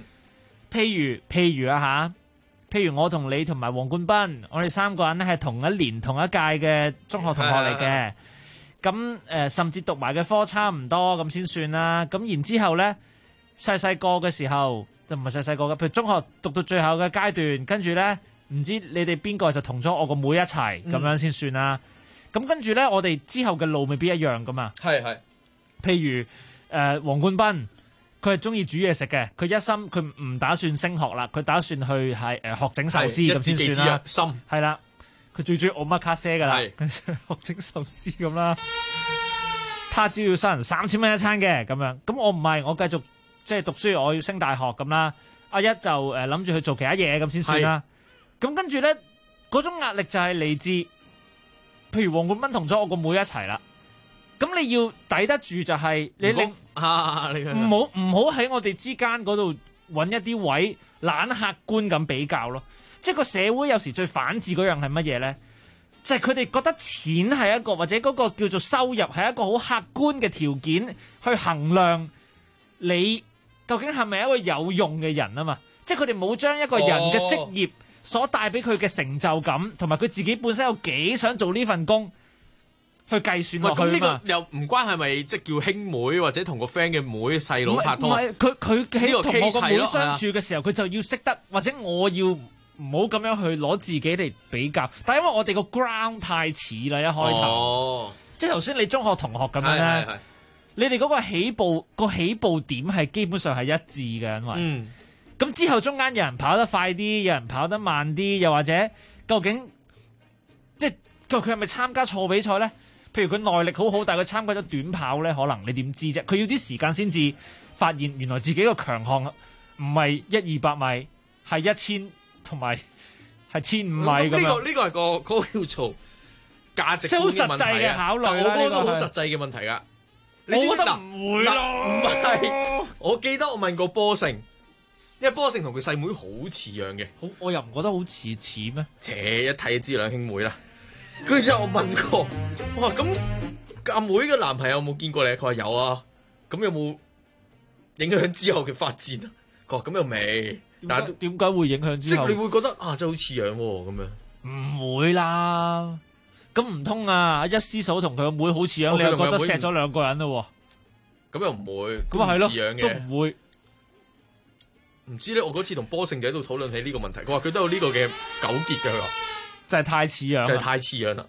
譬如啊嚇。譬如我同你同埋黃冠斌，我哋三個人咧係同一年同一屆嘅中學同學嚟嘅，咁甚至讀埋嘅科差唔多咁先算啦。咁然之後咧，細個嘅時候就唔係細個嘅，譬如中學讀到最後嘅階段，跟住咧唔知你哋邊個就同咗我個妹一齊咁樣先算啦。咁跟住咧，我哋之後嘅路未必一樣噶嘛。 係。 譬如黃冠斌。佢係中意煮嘢食嘅，佢一心佢唔打算升學啦，佢打算去係學整壽司咁先算啦。 心係啦，佢最中意奧馬卡西噶啦，學整壽司咁啦。他朝要收人3000蚊一餐嘅咁樣，咁我唔係，我繼續即係讀書，我要升大學咁啦。阿一就諗住去做其他嘢咁先算啦。咁跟住咧，嗰種壓力就係嚟自，譬如黃冠斌同咗我個妹一齊啦。咁你要抵得住就係你唔好喺我哋之間嗰度揾一啲位懶客觀咁比較咯。即係個社會有時最反智嗰樣係乜嘢咧？就係佢哋覺得錢係一個或者嗰個叫做收入係一個好客觀嘅條件去衡量你究竟係咪一個有用嘅人啊嘛。即係佢哋冇將一個人嘅職業所帶俾佢嘅成就感同埋佢自己本身有幾想做呢份工去計算落去。咁呢個又唔關係咪即係叫兄妹或者同個 friend 嘅妹細佬拍拖？ 唔係佢喺同我個妹相處嘅時候，佢就要識得，或者我要唔好咁樣去攞自己嚟比較。但係因為我哋個 ground 太似啦，一開頭，即係頭先你中學同學咁樣咧，你哋嗰個起步點係基本上係一致嘅，因為咁之後中間有人跑得快啲，有人跑得慢啲，又或者究竟即係佢係咪參加錯比賽咧？譬如佢耐力好好，但係佢參加咗短跑咧，可能你點知啫？佢要啲時間先至發現原來自己個強項唔係100-200米，係1000同埋係1500米咁樣。 呢個係嗰個叫做價值觀嘅問題， 即係好實際嘅考慮啦。 我覺得好實際嘅問題㗎。 我覺得唔會咯。 唔係，我記得我問過波成，因為波成同佢細妹好似樣嘅。 我又唔覺得好似咩？ 一睇就知兩兄妹啦。跟住之後我問過，哇咁阿妹嘅男朋友有冇見過你？佢話有啊，咁有冇影響之後嘅發展啊？佢話咁又未，但係點解會影響之後？ 即係你會覺得啊，真係好似樣喎咁樣。 唔會啦，咁唔通啊？一師嫂同佢個妹好似樣，你又覺得錫咗兩個人咯？ 咁又唔會， 咁啊係咯，都唔會。 唔知咧，我嗰次同波勝就喺度討論起呢個問題，佢話佢都有呢個嘅糾結嘅，佢話。 就係太似樣， 就係太似樣啦！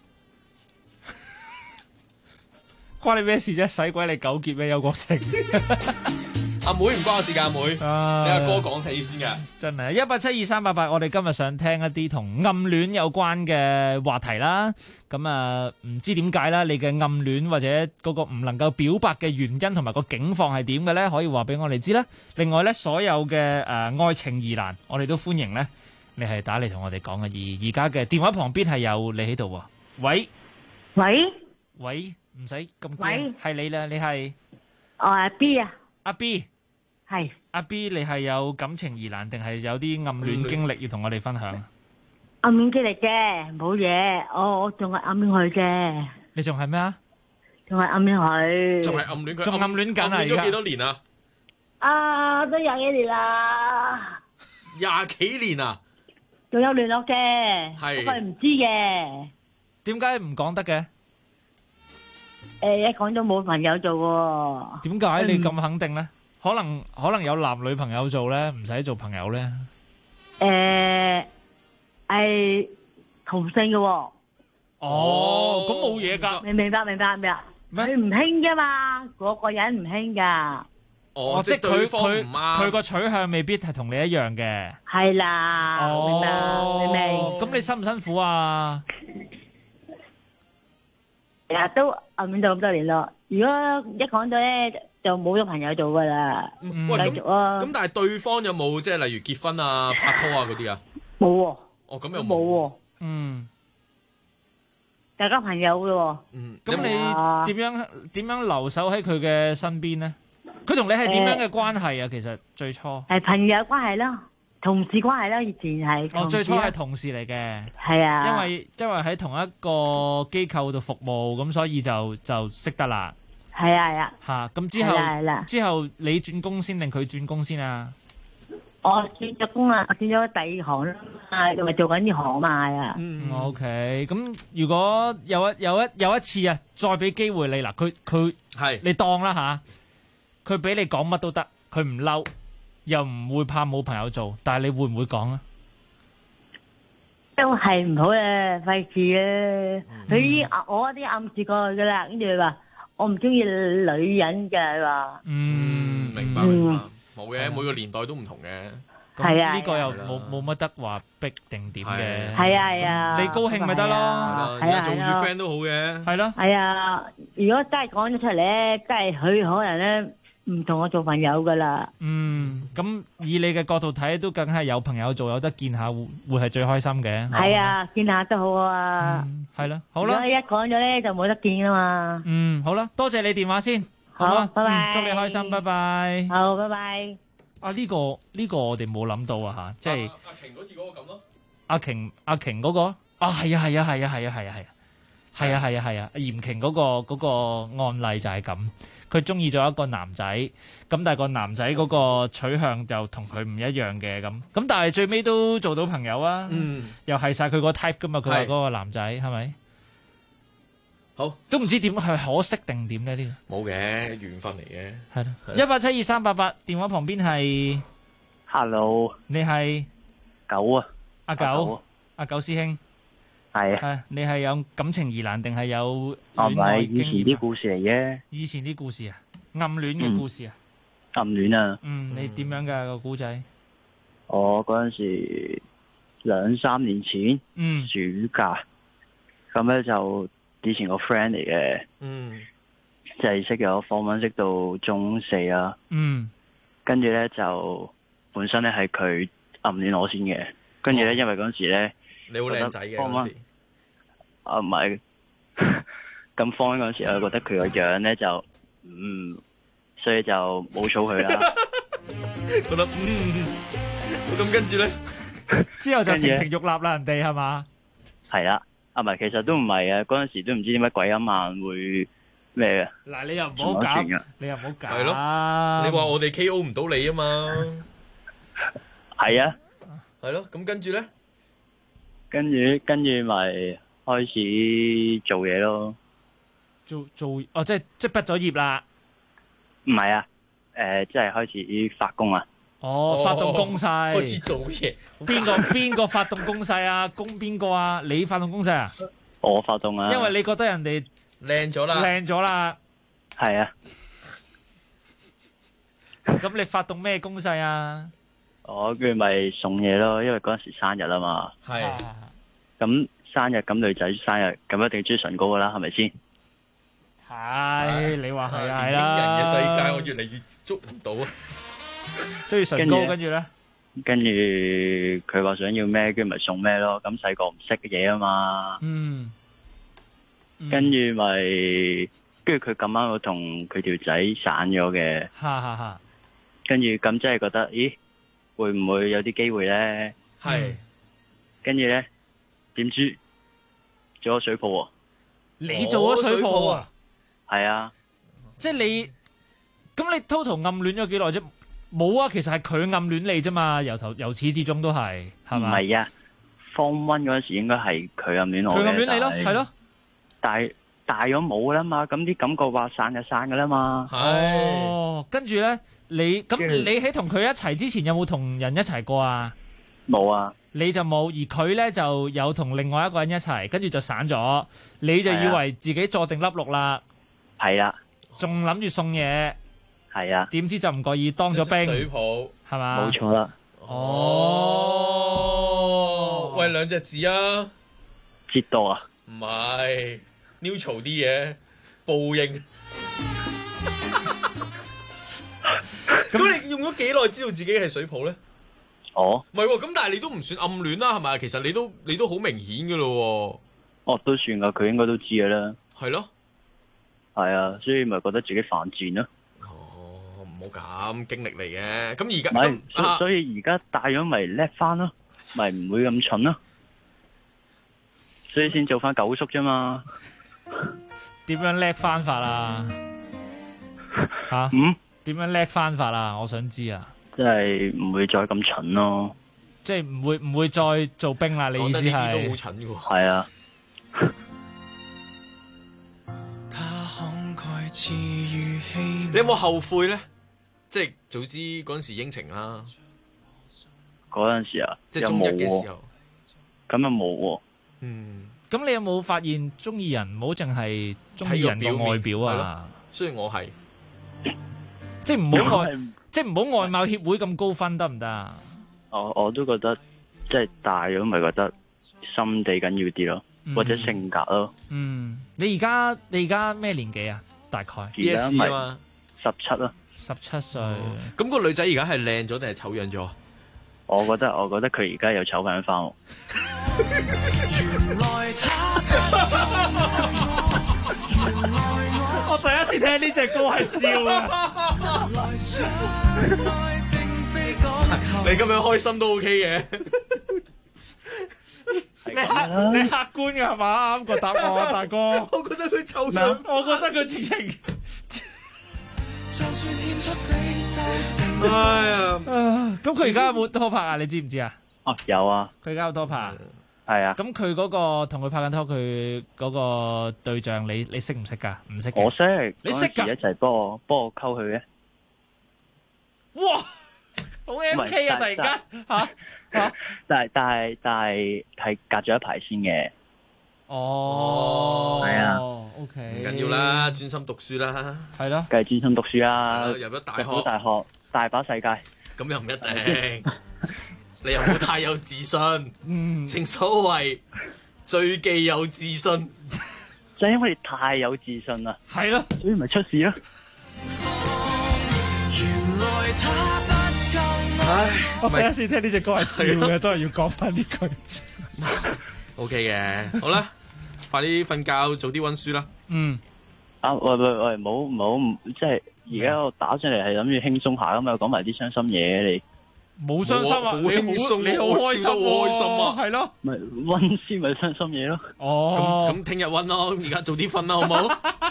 關你咩事啫？使鬼你糾結咩？有個性阿妹唔關我事㗎，阿妹，你阿哥講起先㗎。 真係1872388，我哋今日想聽一啲同暗戀有關嘅話題啦。咁啊，唔知點解啦？你嘅暗戀或者嗰個唔能夠表白嘅原因同埋個境況係點嘅咧？可以話俾我哋知啦。另外咧，所有嘅愛情疑難，我哋都歡迎咧。你係打嚟同我哋講嘅，而家嘅電話旁邊係有你喺度喎。喂， 喂，唔使咁驚喂， 係你啦，你係我係 B 啊， 阿 B， 係阿 B，你係有感情疑難定係有啲暗戀經歷要同我哋分享？ 暗戀經歷嘅，冇嘢，我仲係暗戀佢嘅， 你仲係咩啊？ 仲係暗戀佢， 仲係暗戀佢， 仲暗戀緊啊！ 暗戀咗幾多年啊？ 啊，都廿幾年啦， 廿幾年啊？ 仲有聯絡嘅， 係不過唔知嘅， 點解唔講得嘅？ 一講咗冇朋友做喎。 點解你咁肯定咧？可能有男女朋友做咧，唔使做朋友咧。 係同性嘅喎。 哦，咁冇嘢㗎。 明白。佢唔興㗎嘛，嗰個人唔興㗎。 哦，即係佢個取向未必係同你一樣嘅。 係啦，明白。 咁你辛唔辛苦啊？ 日日都暗戀咗咁多年咯。如果一講咗咧，就冇咗朋友做噶啦。 喂， 繼續啊。 咁但係對方有冇即係例如結婚啊、拍拖啊嗰啲啊？ 冇喎。 哦，咁又冇喎。 嗯。 大家朋友咯。 嗯。 咁你點樣留守喺佢嘅身邊咧？佢同你係點樣嘅關係啊？其實最初係朋友關係咯，同事關係咯，以前係。 哦，最初係同事嚟嘅。 係啊。 因為喺同一個機構度服務，咁所以就識得啦。 係啊。 嚇，咁之後你轉工先定佢轉工先啊？ 我轉咗工啦，我轉咗第二行啦，又咪做緊呢行嘛，係啊。 OK，咁如果有一次啊，再俾機會你嗱，佢係你當啦嚇。佢俾你講乜都得，佢唔嬲，又唔會怕冇朋友做，但係你會唔會講啊？ 都係唔好啊，費事啊！我啲暗示過去噶啦，跟住佢話我唔中意女人嘅，佢話。 明白。冇嘅，每個年代都唔同嘅。 係啊。 呢個又冇乜得話逼定點嘅。 係啊。 你高興咪得咯？ 係啊，做住 friend 都好嘅。 係咯。 係啊，如果真係講咗出嚟咧，真係佢可能咧。唔同我做朋友噶啦。 咁以你嘅角度睇，都梗係有朋友做，有得見下，會係最開心嘅。 係啊，見下都好啊。 係啦，好啦。 如果一講咗咧，就冇得見啊嘛。 好啦，多謝你電話先。 好，拜拜。 祝你開心，拜拜。 好，拜拜。 啊，呢個我哋冇諗到啊吓，即係阿瓊嗰次嗰個咁咯。 阿瓊嗰個啊，係啊，嚴瓊嗰個案例就係咁。佢中意咗一個男仔，咁但係個男仔嗰個取向就同佢唔一樣嘅咁但係最尾都做到朋友啊，又係晒佢個 type 噶嘛，佢話嗰個男仔係咪？ 好， 都唔知點係可惜定點咧呢個？ 冇嘅，緣分嚟嘅。 係咯，1872388電話旁邊係 ，Hello， 你係九啊， 阿九師兄。係，你係有感情疑難定係有戀愛經驗？ 以前啲故事嚟嘅。 以前啲故事啊，暗戀嘅故事啊。 暗戀啊。 你點樣㗎個故仔？ 我嗰陣時2-3年前，暑假，咁咧就以前個 friend 嚟嘅。就係識咗課文識到中4啊。跟住咧就本身咧係佢暗戀我先嘅，跟住咧因為嗰陣時咧。 你好靚仔嘅嗰時。 唔係，咁方嗰陣時我覺得佢個樣咧就所以就冇草佢啦。 覺得咁跟住咧， 之後就亭亭玉立啦，人哋係嘛？ 係啦，唔係，其實都唔係啊，嗰陣時都唔知點解鬼一晚會咩嘅。 嗱，你又唔好搞，你又唔好搞。 係咯，你話我哋 KO 唔到你啊嘛？ 係啊。 係咯，咁跟住咧？ 跟住咪開始做嘢咯。 做哦，即係畢咗業啦。 唔係啊，即係開始發功啊。 哦，發動攻勢。 開始做嘢。 邊個發動攻勢啊？攻邊個啊？你發動攻勢啊？ 我發動啊。 因為你覺得人哋靚咗啦。 係啊。 咁你發動咩攻勢啊？ 我跟住咪送嘢咯，因為嗰陣時生日啊嘛。 係。 咁生日咁女仔生日咁一定追唇膏噶啦，係咪先？ 係，你話係啊，係啦。人嘅世界我越嚟越捉唔到啊。 追唇膏，跟住咧？ 跟住佢話想要咩，跟住咪送咩咯。咁細個唔識嘅嘢啊嘛。 跟住跟住佢咁啱我同佢條仔散咗嘅，跟住咁真係覺得，咦，會唔會有啲機會咧？ 係， 跟住咧，點知做咗水泡喎？ 你做咗水泡啊？ 係啊， 即係咁你 total 暗戀咗幾耐啫？冇啊，其實係佢暗戀你啫嘛，由始至終都係咪？ 唔係啊 ，Form 1嗰陣時應該係佢暗戀我嘅， 佢暗戀你咯，係咯。 但係大咗冇啦嘛，咁啲感覺話散就散噶啦嘛。 哦，跟住咧，你喺同佢一齊之前有冇同人一齊過啊？ 冇啊。 你就冇，而佢咧就有同另外一個人一齊，跟住就散咗，你就以為自己坐定粒六啦。 係啊。 仲諗住送嘢。 係啊。 點知就唔覺意當咗兵。 水泡。 係嘛？ 冇錯啦。 哦。喂，兩隻字啊。 折墮啊？ 唔係 neutral 啲嘢，報應。咁你用咗幾耐知道自己係水泡咧？ 哦， 唔係喎，咁但係你都唔算暗戀啦，係咪？其實你都好明顯噶咯。 哦，都算噶，佢應該都知噶啦。 係咯。 係啊，所以咪覺得自己犯賤咯。 哦，唔好咁經歷嚟嘅。咁而家所以而家大咗咪叻翻咯，咪唔會咁蠢咯。所以先做翻九叔啫嘛。 點樣叻翻法啊？吓？點樣叻翻法啊？我想知啊。 即係唔會再咁蠢咯。 即係唔會再做兵啦？你意思係？ 講得呢啲都好蠢嘅喎。 係啊。 你有冇後悔咧？即係早知嗰陣時應承啦。 嗰陣時啊， 即係中一嘅時候。 咁又冇喎。 咁你有冇發現中意人唔好淨係中意人嘅外表啊？ 雖然我係， 即係唔好外貌協會咁高分得唔得啊？ 我都覺得即係大咗咪覺得心地緊要啲咯，或者性格咯。 你而家咩年紀啊？大概而家咪17咯 ，17歲。 咁個女仔而家係靚咗定係醜樣咗？ 我覺得佢而家又醜緊翻。 我第一次聽呢隻歌係笑啊！ 你咁樣開心都 OK 嘅。 你客觀嘅係嘛？啱個答案啊，大哥。 我覺得佢醜樣， 我覺得佢直情。 哎呀！ 咁佢而家有冇拖拍啊？你知唔知啊？ 哦，有啊。 佢而家有拖拍。 係啊。 咁佢嗰個同佢拍緊拖，佢嗰個對象，你識唔識噶？唔識嘅。 我識。 你識噶？ 一齊幫我溝佢嘅。 哇！好 MK 啊！突然間吓， 但係隔咗一排先嘅。 哦。 係啊。 OK。 唔緊要啦，專心讀書啦。 係咯。 梗係專心讀書啦。 入咗大學， 大把世界。 咁又唔一定。你又唔好太有自信。正所謂最忌有自信， 就係因為你太有自信啦。 係咯。 所以咪出事咯。 唉，我第一次聽呢隻歌係笑嘅，都係要講翻呢句。 O K 嘅，好啦，快啲瞓覺，早啲溫書啦。 喂，唔好，即係而家我打上嚟係諗住輕鬆下咁嘛，講埋啲傷心嘢你。 冇傷心啊，你好開心啊，係咯。 咪溫書咪傷心嘢咯。 哦， 咁聽日溫咯，而家早啲瞓啦，好唔好？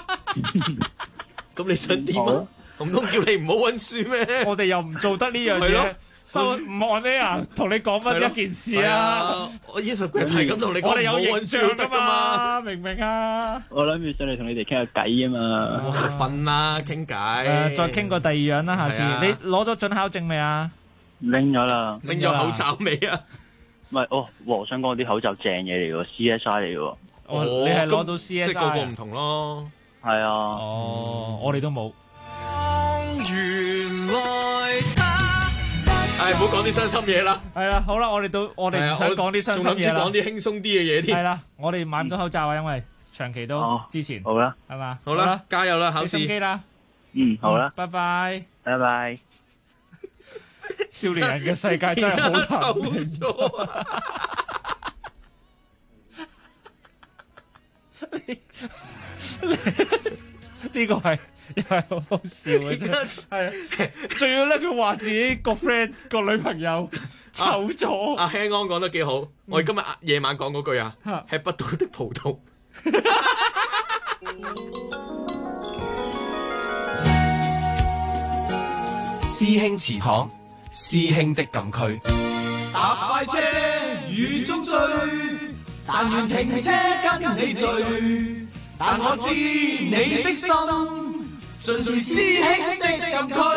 咁你想點啊？唔通叫你唔好溫書咩？ 我哋又唔做得呢樣嘢，收唔按呢啊？同你講乜一件事啊？ 我Instagram係咁同你講， 我哋有形象噶嘛？明唔明啊？ 我諗住上嚟同你哋傾下偈啊嘛。 瞓啦，傾偈。 再傾個第二樣啦，下次你攞咗准考證未啊？ 拎咗啦。 拎咗口罩未啊？ 唔係我想講啲口罩正嘢嚟喎 ，CSI 嚟喎。 你係攞到 CSI， 即係個個唔同咯。 係啊。 我哋都冇。 原來唔好講啲傷心嘢啦。 係啦，好啦，我哋唔想講啲傷心嘢啦。仲諗住講啲輕鬆啲嘅嘢添。 係啦，我哋買唔到口罩啊，因為長期都之前。 好啦， 係嘛？ 好啦，加油啦，考試。 機啦。 好啦， 拜拜。 拜拜。 少年人嘅世界真係好難。 呢個係又係好好笑嘅啫，係啊！仲要咧，佢話自己個 friend 個女朋友醜咗。 阿輕安講得幾好，我哋今日夜晚講嗰句啊，吃不到的葡萄。 師兄祠堂，師兄的禁區。 搭快車雨中追，但願停車跟你醉。但我知你的心，盡是師兄的禁區。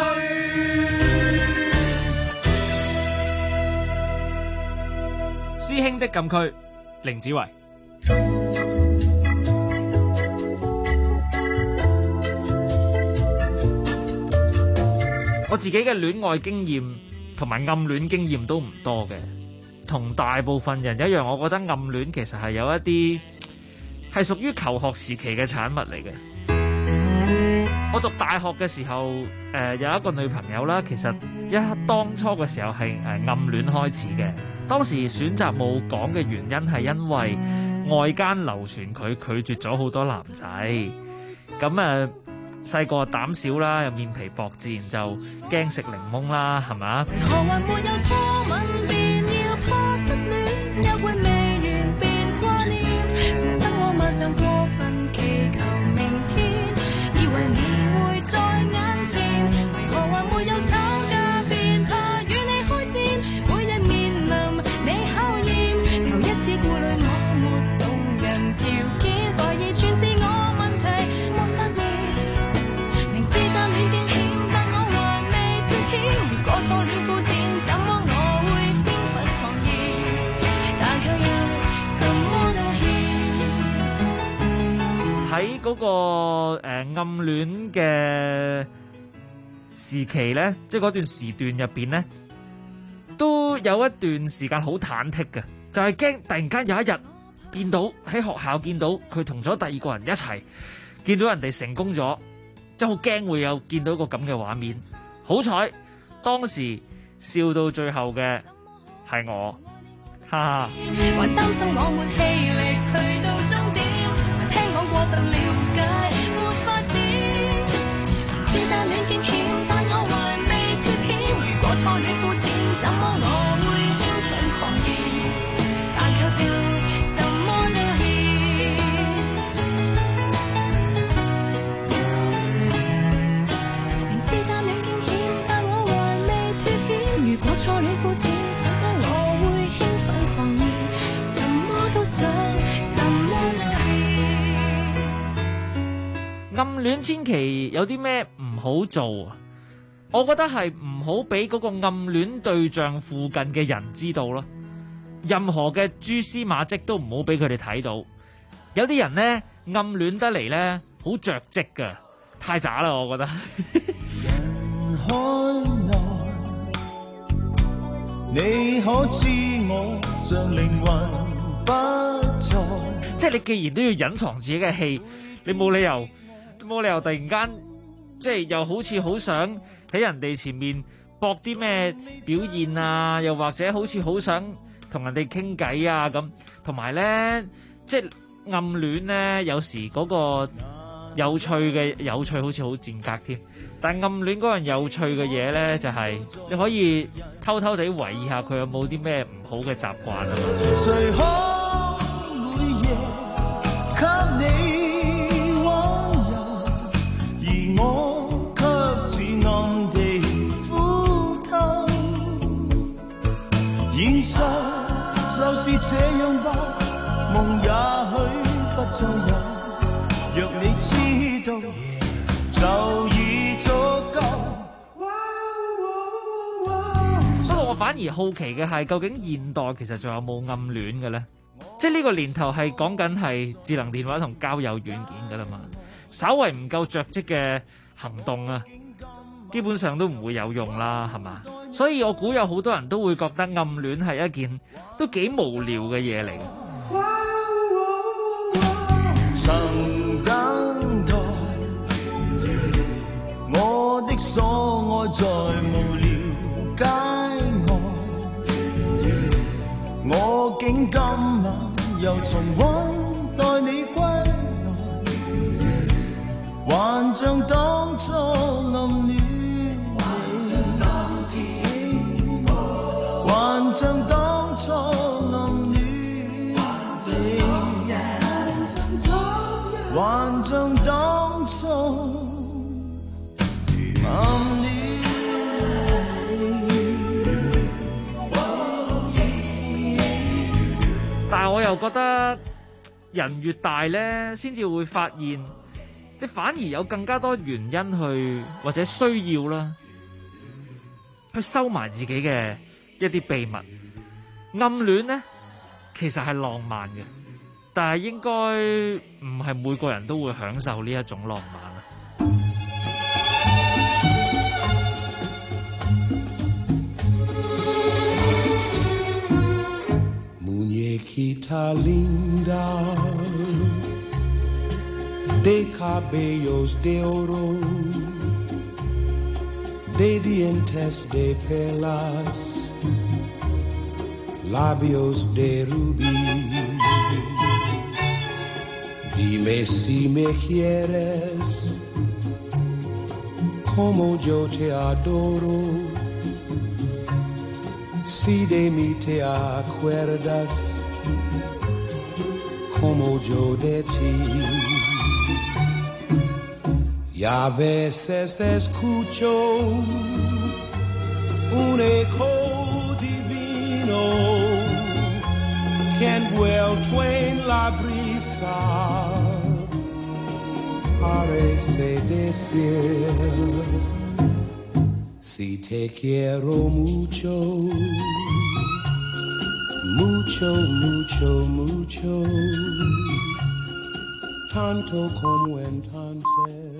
師兄的禁區，凌子維。我自己嘅戀愛經驗同埋暗戀經驗都唔多嘅，同大部分人一樣，我覺得暗戀其實係有一啲係屬於求學時期嘅產物嚟嘅。我讀大學嘅時候，有一個女朋友啦，其實當初嘅時候係暗戀開始嘅。當時選擇冇講嘅原因係因為外間流傳佢拒絕咗好多男仔，咁細個膽小啦，又面皮薄，自然就驚食檸檬啦，係咪？ 何還沒有初吻便要怕失戀，約會未完便掛念，誰得我晚上過分祈求明天，以為你會在眼前，為何還沒有吵架便怕與你開戰，每日面臨你考驗，頭一次顧慮我沒動人條件，懷疑全是我問題，沒發現。知單戀驚險，但我還未脫險。如果初戀膚淺，怎麼我會興奮狂熱？但卻又什麼都欠。 喺嗰個暗戀嘅時期咧，即係嗰段時段入邊咧，都有一段時間好忐忑嘅，就係驚突然間有一日見到喺學校見到佢同咗第二個人一齊，見到人哋成功咗。真係好驚會有見到個咁嘅畫面，好彩當時笑到最後嘅係我，哈哈。 還擔心我沒氣力去到終點，還聽講過分了解沒發展，知單戀驚險，但我還未脫險。如果初戀膚淺，怎麼我會興奮狂熱？但卻又什麼都欠。初戀膚淺，怎麼我會興奮狂熱？什麼都想，什麼都要。 暗戀千祈有啲咩唔好做啊？我覺得係唔好俾嗰個暗戀對象附近嘅人知道咯。任何嘅蛛絲馬跡都唔好俾佢哋睇到。有啲人呢，暗戀得嚟呢，好着跡㗎，太渣啦！我覺得。 你可知我像靈魂不在？ 即係你既然都要隱藏自己嘅戲，你冇理由突然間即係又好似好想喺人哋前面搏啲咩表現啊，又或者好似好想同人哋傾偈啊咁。同埋咧，即係暗戀咧，有時嗰個有趣好似好賤格添。但暗戀嗰樣有趣嘅嘢咧，就係你可以偷偷地留意下佢有冇啲咩唔好嘅習慣啊嘛。 誰可每夜給你溫柔，而我卻自暗地呼偷。現實就是這樣吧，夢也許不再有。若你知道，就已足夠。 不過我反而好奇嘅係，究竟現代其實仲有冇暗戀嘅咧？即係呢個年頭係講緊係智能電話同交友軟件噶啦嘛，稍為唔夠着跡嘅行動啊，基本上都唔會有用啦，係嘛？所以我估有好多人都會覺得暗戀係一件都幾無聊嘅嘢嚟。 曾等待我的所愛，再無了解我竟今晚又重溫待你歸來還像當初暗戀你，還像當初暗戀你，還像當初暗戀。 但係我又覺得人越大咧，先至會發現你反而有更加多原因去或者需要啦，去收埋自己嘅一啲秘密。暗戀咧其實係浪漫嘅，但係應該唔係每個人都會享受呢一種浪漫啊。 Muñequita linda, de cabellos de oro, de dientes de perlas, labios de rubí. Dime si me quieres, como yo te adoro. Si de mí te acuerdas, como yo de ti. Y a veces escucho un eco divino que envuelto en la brisa parece decir: si te quiero mucho, mucho, mucho, mucho, tanto como entonces.